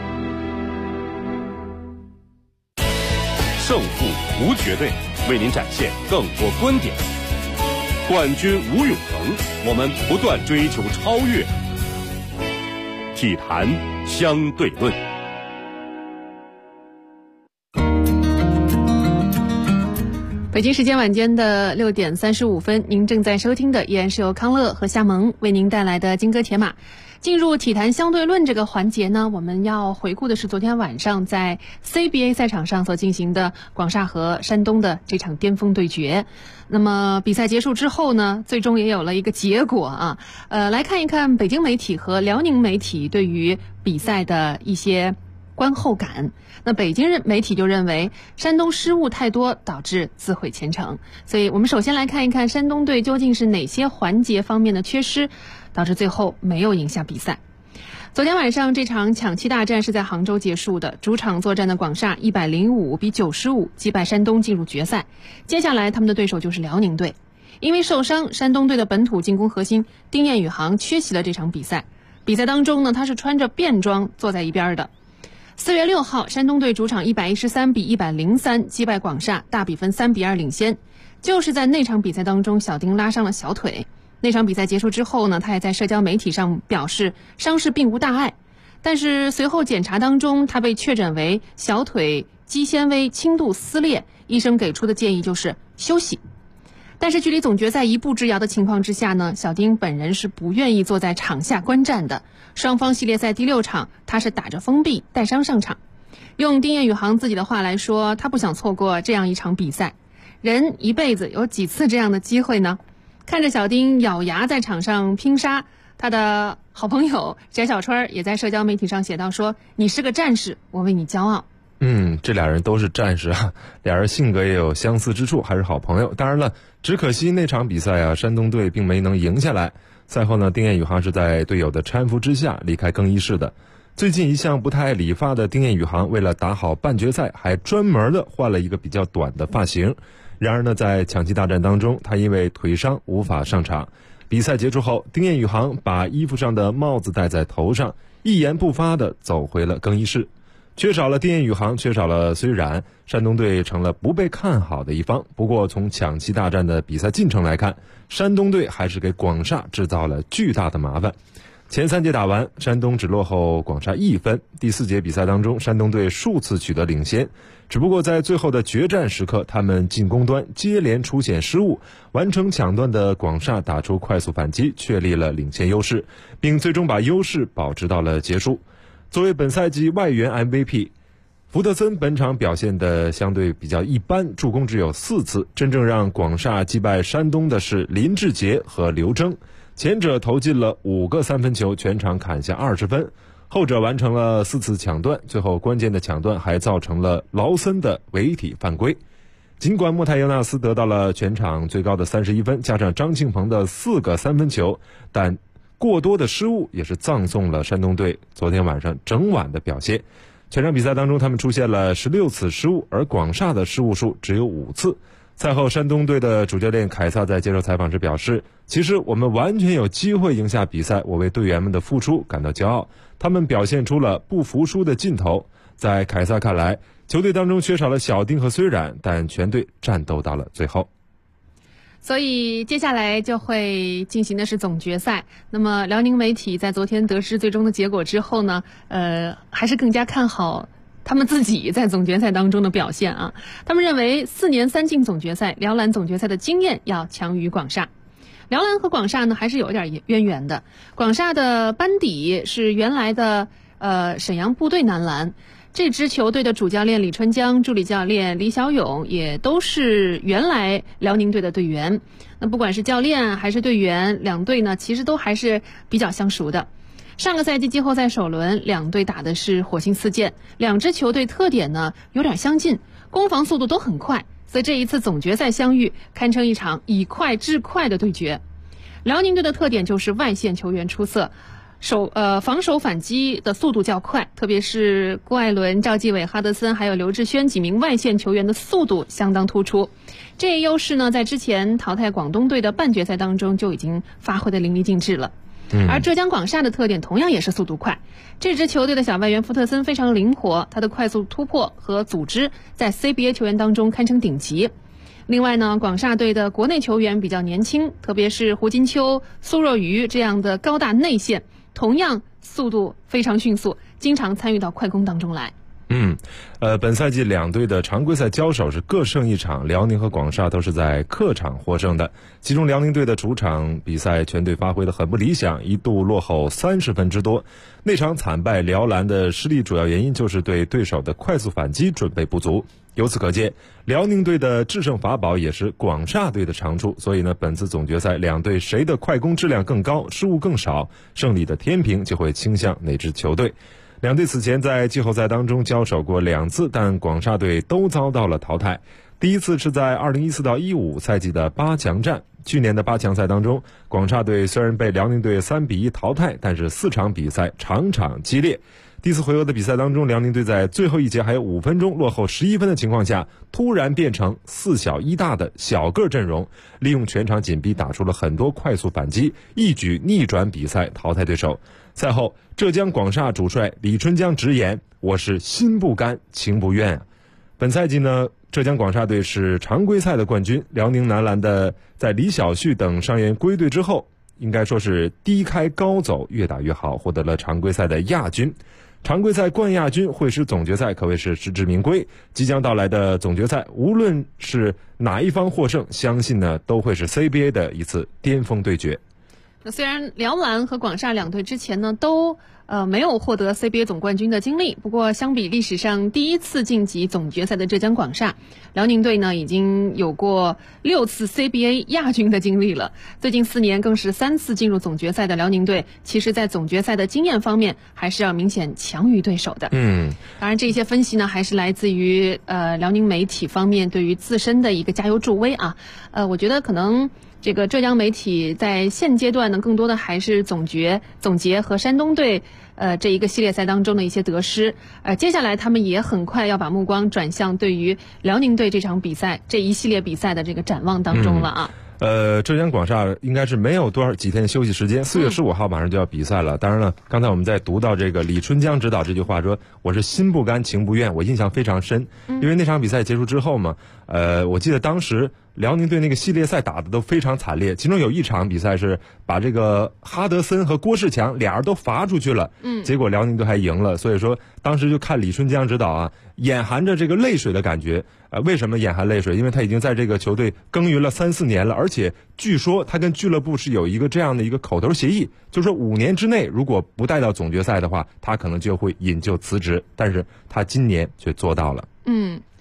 胜负无绝对，为您展现更多观点。冠军无永恒，我们不断追求超越。体坛相对论。 北京时间晚间的6点35分，您正在收听的依然是由康乐和夏萌为您带来的金戈铁马。进入体坛相对论这个环节呢，我们要回顾的是昨天晚上在 CBA 赛场上所进行的广厦和山东的这场巅峰对决。那么比赛结束之后呢，最终也有了一个结果啊。来看一看北京媒体和辽宁媒体对于比赛的一些观后感。那北京媒体就认为山东失误太多，导致自毁前程。所以我们首先来看一看山东队究竟是哪些环节方面的缺失，导致最后没有赢下比赛。昨天晚上这场抢七大战是在杭州结束的，主场作战的广厦105比95击败山东进入决赛。接下来他们的对手就是辽宁队。因为受伤，山东队的本土进攻核心丁彦雨航缺席了这场比赛。比赛当中呢，他是穿着便装坐在一边的。4月6号，山东队主场113比103击败广厦，大比分3比2领先。就是在那场比赛当中，小丁拉伤了小腿。那场比赛结束之后呢，他也在社交媒体上表示伤势并无大碍，但是随后检查当中，他被确诊为小腿肌纤维轻度撕裂，医生给出的建议就是休息。但是距离总决赛一步之遥的情况之下呢，小丁本人是不愿意坐在场下观战的。双方系列赛第6场，他是打着封闭带伤上场。用丁彦雨航自己的话来说，他不想错过这样一场比赛。人一辈子有几次这样的机会呢？看着小丁咬牙在场上拼杀，他的好朋友翟小川也在社交媒体上写道说：“你是个战士，我为你骄傲。” 这俩人都是战士啊，俩人性格也有相似之处，还是好朋友。当然了，只可惜那场比赛啊，山东队并没能赢下来。赛后呢，丁彦雨航是在队友的搀扶之下离开更衣室的。最近一向不太爱理发的丁彦雨航，为了打好半决赛，还专门的换了一个比较短的发型。然而呢，在抢七大战当中，他因为腿伤无法上场。比赛结束后，丁彦雨航把衣服上的帽子戴在头上，一言不发地走回了更衣室。缺少了丁彦雨航，缺少了虽然，山东队成了不被看好的一方。不过从抢七大战的比赛进程来看，山东队还是给广厦制造了巨大的麻烦。前3节打完，山东只落后广厦1分。第4节比赛当中，山东队数次取得领先，只不过在最后的决战时刻，他们进攻端接连出现失误，完成抢断的广厦打出快速反击，确立了领先优势，并最终把优势保持到了结束。作为本赛季外援 MVP， 福特森本场表现的相对比较一般，助攻只有4次。真正让广厦击败山东的是林志杰和刘铮，前者投进了5个3分球，全场砍下20分，后者完成了4次抢断，最后关键的抢断还造成了劳森的违体犯规。 尽管莫泰尤纳斯得到了全场最高的31分，加上张庆鹏的4个3分球，但过多的失误也是葬送了山东队昨天晚上整晚的表现。全场比赛当中，他们出现了16次失误，而广厦的失误数只有5次。赛后，山东队的主教练凯撒在接受采访时表示，其实我们完全有机会赢下比赛，我为队员们的付出感到骄傲，他们表现出了不服输的劲头。在凯撒看来，球队当中缺少了小丁和虽然，但全队战斗到了最后。 所以接下来就会进行的是总决赛。那么辽宁媒体在昨天得知最终的结果之后呢，还是更加看好他们自己在总决赛当中的表现啊。他们认为4年3进总决赛，辽篮总决赛的经验要强于广厦。辽篮和广厦呢还是有点渊源的。广厦的班底是原来的沈阳部队男篮。这支球队的主教练李春江、助理教练李小勇也都是原来辽宁队的队员。那不管是教练还是队员，两队呢其实都还是比较相熟的。上个赛季季后赛首轮，两队打的是火星四溅，两支球队特点呢有点相近，攻防速度都很快，所以这一次总决赛相遇堪称一场以快制快的对决。辽宁队的特点就是外线球员出色，防守反击的速度较快，特别是郭艾伦、赵继伟、哈德森还有刘志轩几名外线球员的速度相当突出。这一优势呢，在之前淘汰广东队的半决赛当中就已经发挥得淋漓尽致了。而浙江广厦的特点同样也是速度快，这支球队的小外援福特森非常灵活，他的快速突破和组织在 CBA 球员当中堪称顶级。另外呢，广厦队的国内球员比较年轻，特别是胡金秋、苏若愚这样的高大内线，同样速度非常迅速，经常参与到快攻当中来。 本赛季两队的常规赛交手是各胜一场，辽宁和广厦都是在客场获胜的。其中辽宁队的主场比赛全队发挥得很不理想，一度落后30分之多。那场惨败辽篮的失利主要原因就是对对手的快速反击准备不足。由此可见，辽宁队的制胜法宝也是广厦队的长处。所以呢，本次总决赛两队谁的快攻质量更高，失误更少，胜利的天平就会倾向哪支球队。两队此前在季后赛当中交手过2次，但广厦队都遭到了淘汰。第一次是在2014到15赛季的8强战。去年的8强赛当中，广厦队虽然被辽宁队3-1淘汰，但是4场比赛场场激烈。第4回合的比赛当中，辽宁队在最后一节还有5分钟落后11分的情况下，突然变成4小1大的小个阵容，利用全场紧逼打出了很多快速反击，一举逆转比赛，淘汰对手。赛后，浙江广厦主帅李春江直言：“我是心不甘情不愿啊。”本赛季呢，浙江广厦队是常规赛的冠军，辽宁男篮的在李晓旭等伤员归队之后，应该说是低开高走，越打越好，获得了常规赛的亚军。常规赛冠亚军会师总决赛可谓是实至名归。即将到来的总决赛，无论是哪一方获胜，相信呢都会是 CBA 的一次巅峰对决。 那虽然辽篮和广厦两队之前呢都没有获得 CBA 总冠军的经历，不过相比历史上第一次晋级总决赛的浙江广厦，辽宁队呢已经有过6次 CBA 亚军的经历了。最近4年更是3次进入总决赛的辽宁队，其实在总决赛的经验方面还是要明显强于对手的。当然这些分析呢还是来自于辽宁媒体方面对于自身的一个加油助威啊。我觉得可能这个浙江媒体在现阶段呢，更多的还是总结和山东队这一个系列赛当中的一些得失。接下来他们也很快要把目光转向对于辽宁队这场比赛这一系列比赛的这个展望当中了啊。 浙江广厦应该是没有几天休息时间，4月15号马上就要比赛了。当然了，刚才我们在读到这个李春江指导这句话说我是心不甘情不愿，我印象非常深。因为那场比赛结束之后嘛，我记得当时辽宁队那个系列赛打的都非常惨烈，其中有一场比赛是把这个哈德森和郭士强俩人都罚出去了，结果辽宁队还赢了。所以说当时就看李春江指导啊，眼含着这个泪水的感觉。为什么眼含泪水？因为他已经在这个球队耕耘了3-4年了，而且据说他跟俱乐部是有一个这样的一个口头协议，就是说5年之内如果不带到总决赛的话，他可能就会引咎辞职，但是他今年却做到了。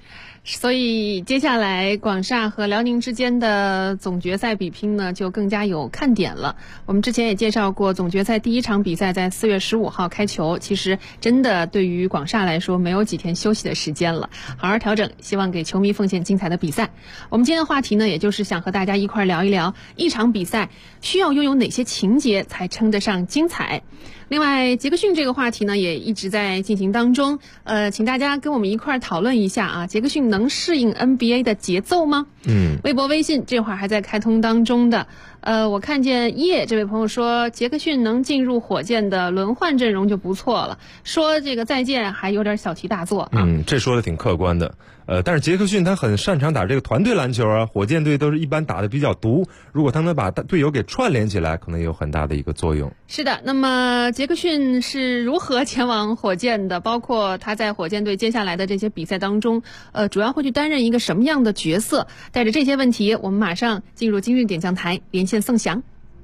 所以接下来广厦和辽宁之间的总决赛比拼呢，就更加有看点了。我们之前也介绍过，总决赛第一场比赛在4月15号开球，其实真的对于广厦来说没有几天休息的时间了，好好调整，希望给球迷奉献精彩的比赛。我们今天的话题呢，也就是想和大家一块聊一聊一场比赛需要拥有哪些情节才称得上精彩。另外，杰克逊这个话题呢也一直在进行当中，请大家跟我们一块讨论一下啊，杰克逊能适应 NBA 的节奏吗？微博、微信这会儿还在开通当中的。我看见叶这位朋友说，杰克逊能进入火箭的轮换阵容就不错了，说这个再见还有点小题大做啊。 这说的挺客观的。但是杰克逊他很擅长打这个团队篮球啊，火箭队都是一般打的比较独，如果他能把队友给串联起来，可能也有很大的一个作用。 是的，那么杰克逊是如何前往火箭的？包括他在火箭队接下来的这些比赛当中，主要会去担任一个什么样的角色？带着这些问题，我们马上进入今日点将台，连线宋翔。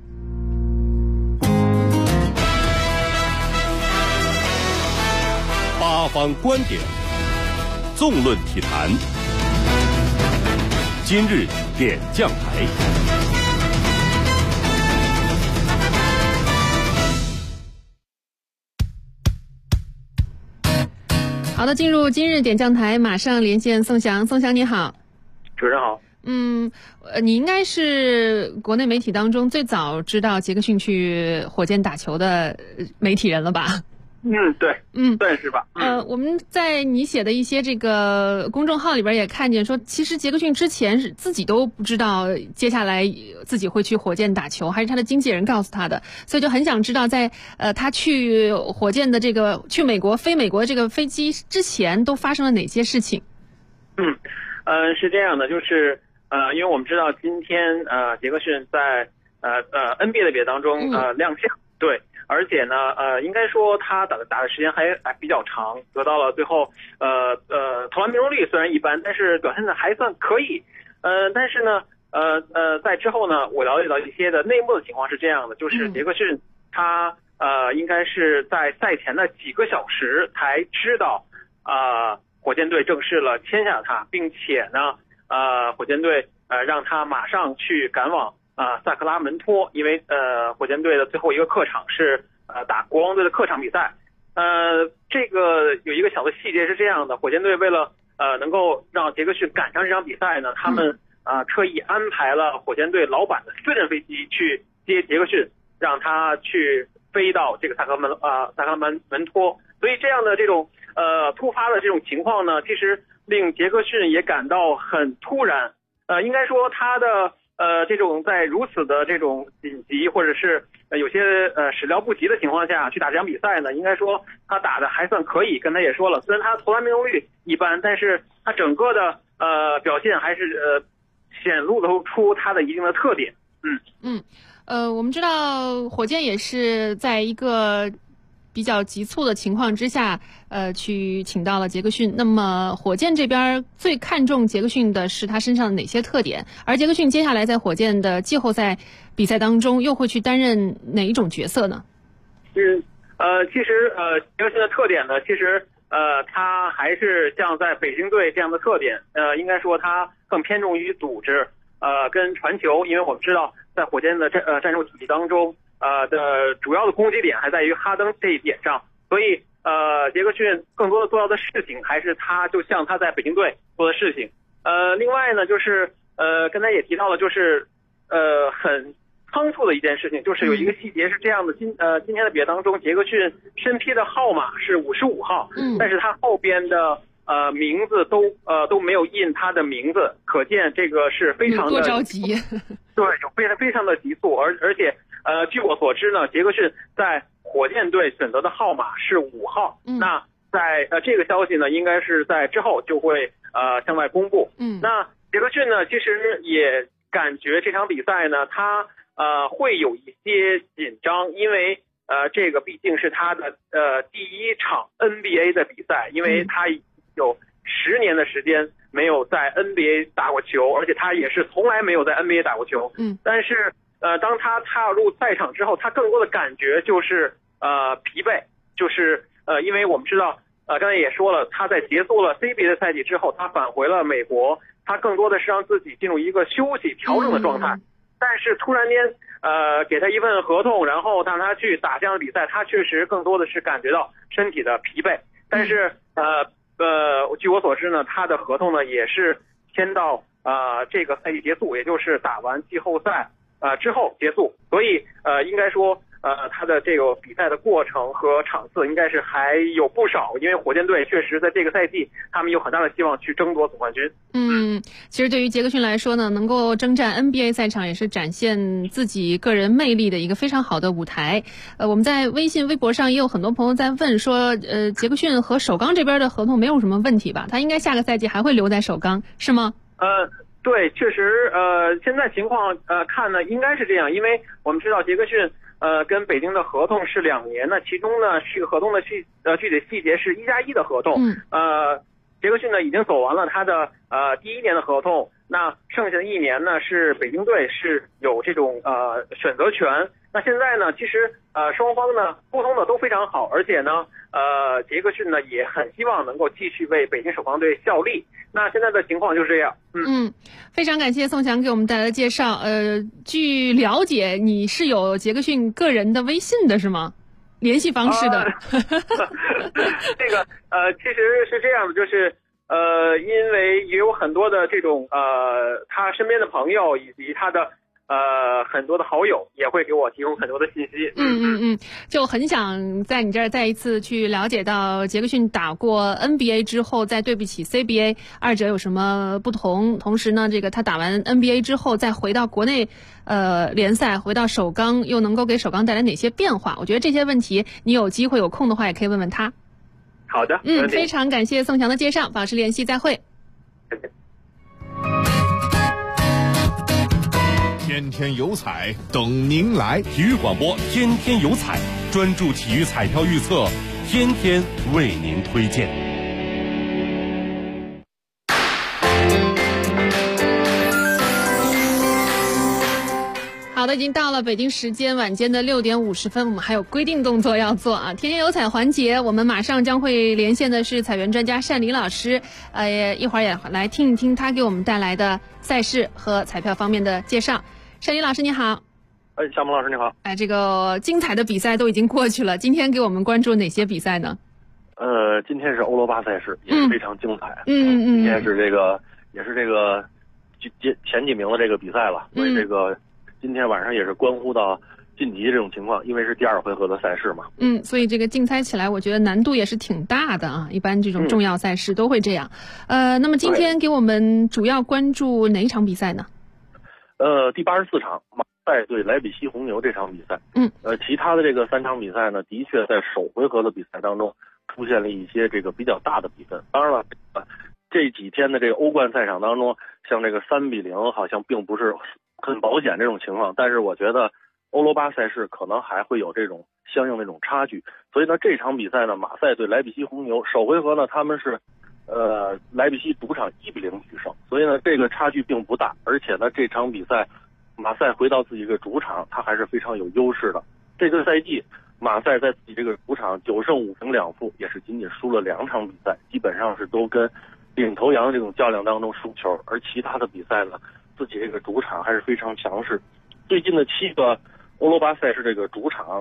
八方观点，纵论体坛，今日点将台。 好的，进入今日点将台，马上连线宋翔。宋翔你好。 主持人好。 你应该是国内媒体当中最早知道杰克逊去火箭打球的媒体人了吧？ 对，算是吧。 我们在你写的一些这个公众号里边也看见说，其实杰克逊之前是自己都不知道接下来自己会去火箭打球，还是他的经纪人告诉他的，所以就很想知道在他去火箭的这个去美国飞美国这个飞机之前都发生了哪些事情。 是这样的，就是因为我们知道今天杰克逊在NBA 的比赛当中亮相，对。而且呢，应该说他打的时间还比较长，得到了最后投篮命中率虽然一般，但是表现的还算可以。但是呢，在之后呢，我了解到一些的内幕的情况是这样的，就是杰克逊他应该是在赛前的几个小时才知道火箭队正式了签下他，并且呢，火箭队让他马上去赶往萨克拉门托，因为火箭队的最后一个客场是打国王队的客场比赛。这个有一个小的细节是这样的，火箭队为了能够让杰克逊赶上这场比赛呢，他们特意安排了火箭队老板的私人飞机去接杰克逊，让他去飞到这个萨克拉门托。所以这样的这种突发的这种情况呢，其实令杰克逊也感到很突然。应该说他的这种在如此的这种紧急或者是有些始料不及的情况下去打这场比赛呢，应该说他打的还算可以。跟他也说了，虽然他投篮命中率一般，但是他整个的表现还是显露出他的一定的特点。 我们知道火箭也是在一个比较急促的情况之下，去请到了杰克逊。那么火箭这边最看重杰克逊的是他身上的哪些特点？而杰克逊接下来在火箭的季后赛比赛当中又会去担任哪一种角色呢？ 其实杰克逊的特点呢，其实他还是像在北京队这样的特点。应该说他更偏重于组织跟传球，因为我们知道在火箭的战术体系当中。的主要的攻击点还在于哈登这一点上，所以杰克逊更多的做到的事情还是他就像他在北京队做的事情。另外呢，就是刚才也提到了，就是很仓促的一件事情，就是有一个细节是这样的，今天的比赛当中，杰克逊身披的号码是55号，但是他后边的名字都没有印他的名字，可见这个是非常的多着急。 对，非常的急促，而且据我所知呢，杰克逊在火箭队选择的号码是5号。那在这个消息呢，应该是在之后就会向外公布。那杰克逊呢，其实也感觉这场比赛呢，他会有一些紧张，因为这个毕竟是他的第一场 NBA 的比赛，因为他有10年的时间没有在 NBA 打过球，而且他也是从来没有在 NBA 打过球。但是当他踏入赛场之后，他更多的感觉就是疲惫，就是因为我们知道刚才也说了，他在结束了 CBA 的赛季之后，他返回了美国，他更多的是让自己进入一个休息调整的状态。但是突然间，给他一份合同，然后让他去打这样的比赛，他确实更多的是感觉到身体的疲惫。但是据我所知呢，他的合同呢也是签到这个赛季结束，也就是打完季后赛之后结束。所以应该说他的这个比赛的过程和场次应该是还有不少，因为火箭队确实在这个赛季他们有很大的希望去争夺总冠军。 其实对于杰克逊来说呢，能够征战 NBA 赛场也是展现自己个人魅力的一个非常好的舞台。我们在微信微博上也有很多朋友在问说，杰克逊和首钢这边的合同没有什么问题吧？他应该下个赛季还会留在首钢是吗？ 对，确实现在情况看呢应该是这样，因为我们知道杰克逊跟北京的合同是2年呢，其中呢这个合同的具体细节是1+1的合同。杰克逊呢已经走完了他的第1年的合同，那剩下的1年呢是北京队是有这种选择权。那现在呢其实双方呢沟通的都非常好，而且呢杰克逊呢也很希望能够继续为北京首钢队效力。那现在的情况就是这样。 非常感谢宋翔给我们带来的介绍。据了解你是有杰克逊个人的微信的是吗？联系方式的。 这个其实是这样的，就是因为也有很多的这种他身边的朋友以及他的很多的好友也会给我提供很多的信息。 就很想在你这儿再一次去了解到杰克逊打过 NBA 之后再对比起 CBA 二者有什么不同，同时呢这个他打完 NBA 之后再回到国内联赛，回到首钢又能够给首钢带来哪些变化，我觉得这些问题你有机会有空的话也可以问问他。 好的。 非常感谢宋翔的介绍，保持联系，再会。 天天有彩等您来，体育广播天天有彩，专注体育彩票预测，天天为您推荐。 好的，已经到了北京时间晚间的6点50分，我们还有规定动作要做啊。天天有彩环节，我们马上将会连线的是彩员专家单黎老师，一会儿也来听一听他给我们带来的赛事和彩票方面的介绍。单黎老师你好。 夏萌老师你好。 这个精彩的比赛都已经过去了，今天给我们关注哪些比赛呢？ 今天是欧罗巴赛事，也是非常精彩。今天是也是这个前几名的这个比赛了，所以这个今天晚上也是关乎到晋级这种情况，因为是第2回合的赛事嘛。 所以这个竞猜起来我觉得难度也是挺大的啊，一般这种重要赛事都会这样。那么今天给我们主要关注哪一场比赛呢？ 第84场马赛对莱比锡红牛这场比赛。其他的这个3场比赛呢，的确在首回合的比赛当中出现了一些这个比较大的比分。当然了，这几天的这个欧冠赛场当中，像这个3-0好像并不是很保险这种情况，但是我觉得欧罗巴赛事可能还会有这种相应的这种差距。所以呢，这场比赛呢，马赛对莱比锡红牛首回合呢，他们是莱比锡主场1-0取胜，所以呢这个差距并不大，而且呢这场比赛马赛回到自己的主场，他还是非常有优势的。这个赛季马赛在自己这个主场9胜5平2负，也是仅仅输了2场比赛，基本上是都跟领头羊这种较量当中输球，而其他的比赛呢，自己这个主场还是非常强势。最近的7个欧罗巴赛事这个主场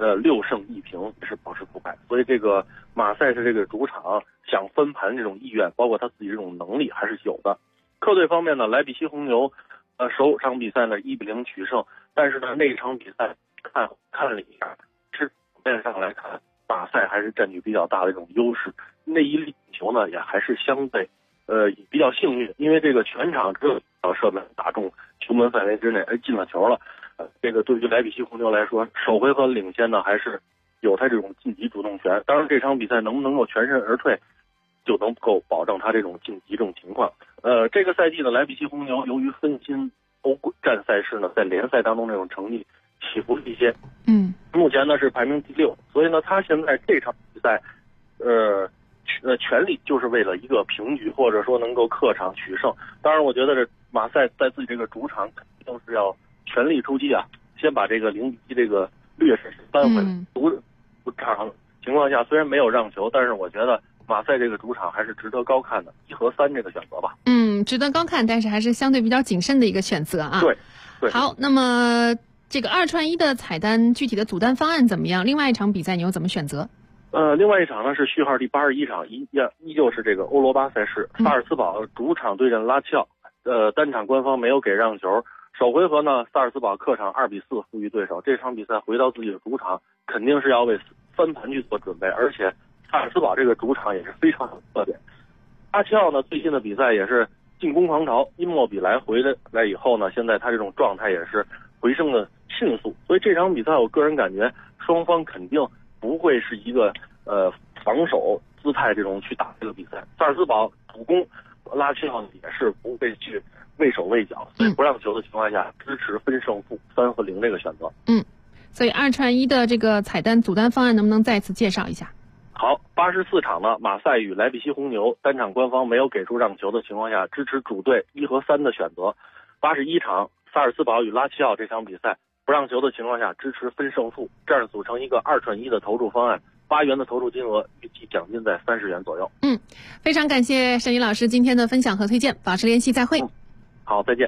6胜1平也是保持不败，所以这个马赛是这个主场想翻盘这种意愿，包括他自己这种能力还是有的。客队方面呢，莱比锡红牛首场比赛呢1-0取胜，但是呢那场比赛看了一下，是面上来看马赛还是占据比较大的一种优势，那一粒球呢也还是相对比较幸运，因为这个全场只有射门打中球门范围之内，进了球了。这个对于莱比锡红牛来说，首回合领先呢还是有他这种晋级主动权。当然这场比赛能不能够全身而退，就能够保证他这种晋级这种情况。这个赛季呢，莱比锡红牛由于分心欧战赛事呢，在联赛当中这种成绩起伏一些。目前呢是排名第6，所以呢他现在这场比赛全力就是为了一个平局，或者说能够客场取胜。当然我觉得这马赛在自己这个主场肯定是要全力出击啊，先把这个0-1这个劣势扳回。主场情况下虽然没有让球，但是我觉得马赛这个主场还是值得高看的，1和3这个选择吧。 值得高看，但是还是相对比较谨慎的一个选择啊。 对。 好，那么这个2串1的彩单具体的组单方案怎么样？另外一场比赛你又怎么选择？ 另外一场呢是序号第81场，依旧是这个欧罗巴赛事，萨尔茨堡主场对阵拉齐奥，单场官方没有给让球。首回合呢，萨尔茨堡客场2比4负于对手。这场比赛回到自己的主场，肯定是要为翻盘去做准备，而且萨尔茨堡这个主场也是非常有特点。拉齐奥呢最新的比赛也是进攻狂潮，因莫比莱回来以后呢，现在他这种状态也是回升的迅速，所以这场比赛我个人感觉双方肯定不会是一个防守姿态这种去打这个比赛。萨尔茨堡主攻，拉齐奥也是不会去畏手畏脚，所以不让球的情况下支持分胜负3和0这个选择。 所以2串1的这个彩单组单方案能不能再次介绍一下？ 好，84场呢，马赛与莱比锡红牛单场官方没有给出让球的情况下，支持主队1和3的选择。81场萨尔茨堡与拉齐奥这场比赛不让球的情况下，支持分胜负，这样组成一个2串1的投注方案，8元的投注金额，预计奖金在30元左右。 非常感谢沈宇老师今天的分享和推荐，保持联系，再会。 好，再见。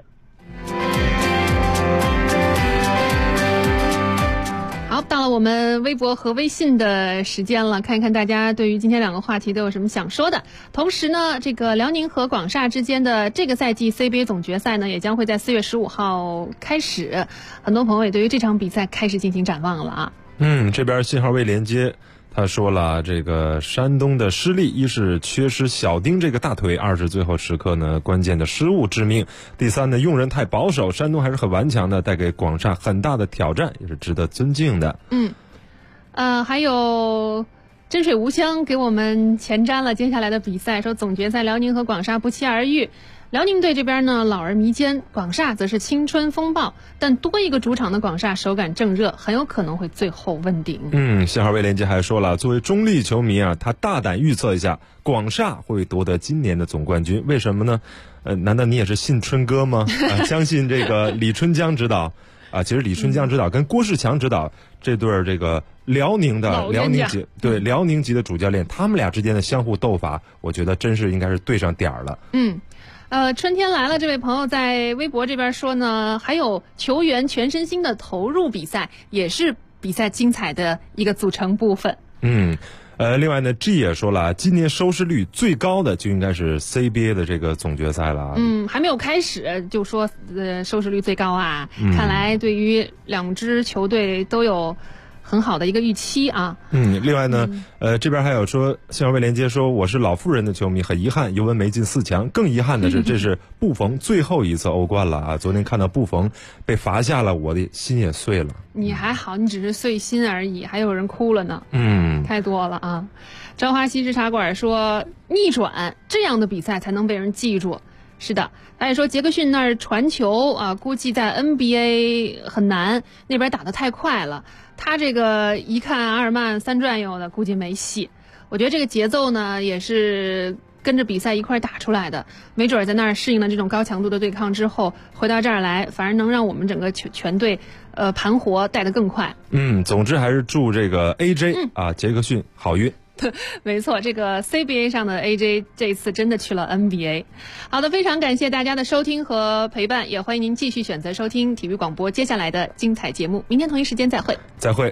好，到了我们微博和微信的时间了，看一看大家对于今天2个话题都有什么想说的。同时呢，这个辽宁和广厦之间的这个赛季 CBA 总决赛呢，也将会在4月15号开始，很多朋友也对于这场比赛开始进行展望了啊。 这边信号未连接。他说了，这个山东的失利，一是缺失小丁这个大腿，二是最后时刻呢关键的失误致命，第三呢用人太保守，山东还是很顽强的，带给广厦很大的挑战，也是值得尊敬的。 还有真水无香给我们前瞻了接下来的比赛，说总决赛辽宁和广厦不期而遇。辽宁队这边呢老而弥坚，广厦则是青春风暴，但多一个主场的广厦手感正热，很有可能会最后问鼎。 信号未连接还说了，作为中立球迷啊，他大胆预测一下，广厦会夺得今年的总冠军。为什么呢？难道你也是信春哥吗？相信这个李春江指导啊，其实李春江指导跟郭士强指导这对这个辽宁籍的主教练，他们俩之间的相互斗法，我觉得真是应该是对上点儿了。 春天来了这位朋友在微博这边说呢，还有球员全身心的投入比赛，也是比赛精彩的一个组成部分。 另外呢 G 也说了，今年收视率最高的就应该是 CBA 的这个总决赛了。 还没有开始就说收视率最高啊，看来对于2支球队都有很好的一个预期啊。 另外呢，这边还有说，信号未连接说，我是老妇人的球迷，很遗憾尤文没进4强。更遗憾的是，这是布冯最后一次欧冠了啊！昨天看到布冯被罚下了，我的心也碎了。 你还好，你只是碎心而已，还有人哭了呢。太多了啊！朝花西式茶馆说，逆转这样的比赛才能被人记住。是的，他也说杰克逊那儿传球啊，估计在 NBA 很难，那边打得太快了。他这个一看阿尔曼3转悠的，估计没戏。我觉得这个节奏呢，也是跟着比赛一块打出来的，没准在那儿适应了这种高强度的对抗之后，回到这儿来，反而能让我们整个全队盘活带得更快。 总之还是祝这个 AJ 杰克逊好运。 没错，这个 CBA 上的 AJ 这一次真的去了 NBA。好的，非常感谢大家的收听和陪伴，也欢迎您继续选择收听体育广播接下来的精彩节目。明天同一时间再会。 再会。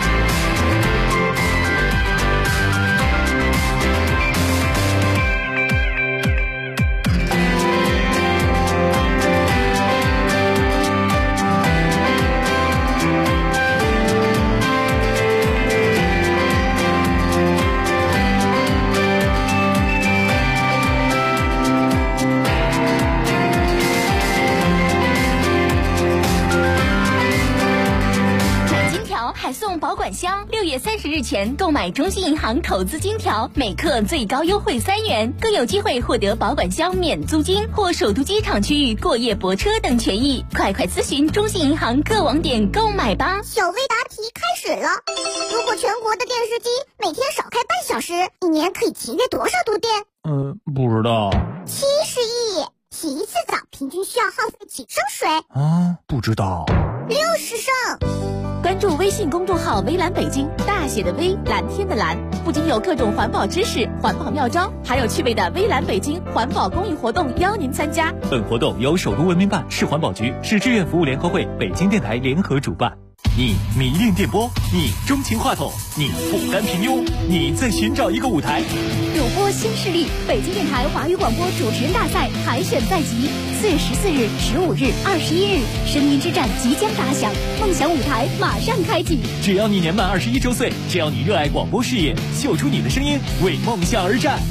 还送保管箱，6月30日前购买中信银行投资金条，每克最高优惠3元，更有机会获得保管箱免租金或首都机场区域过夜泊车等权益。快咨询中信银行各网点购买吧。 小微答题开始了，如果全国的电视机每天少开半小时，一年可以节约多少度电？ 不知道。 70亿。洗一次澡平均需要耗费几升水？ 不知道。 时尚。 关注微信公众号微蓝北京，大写的微，蓝天的蓝，不仅有各种环保知识、环保妙招，还有趣味的微蓝北京环保公益活动邀您参加。 本活动由首都文明办、市环保局、市志愿服务联合会、北京电台联合主办。你迷恋电波，你钟情话筒，你不甘平庸，你在寻找一个舞台。 主播新势力，北京电台华语广播主持人大赛海选在即，4月14日、15日、21日，声音之战即将打响，梦想舞台马上开启。 只要你年满21周岁，只要你热爱广播事业，秀出你的声音，为梦想而战。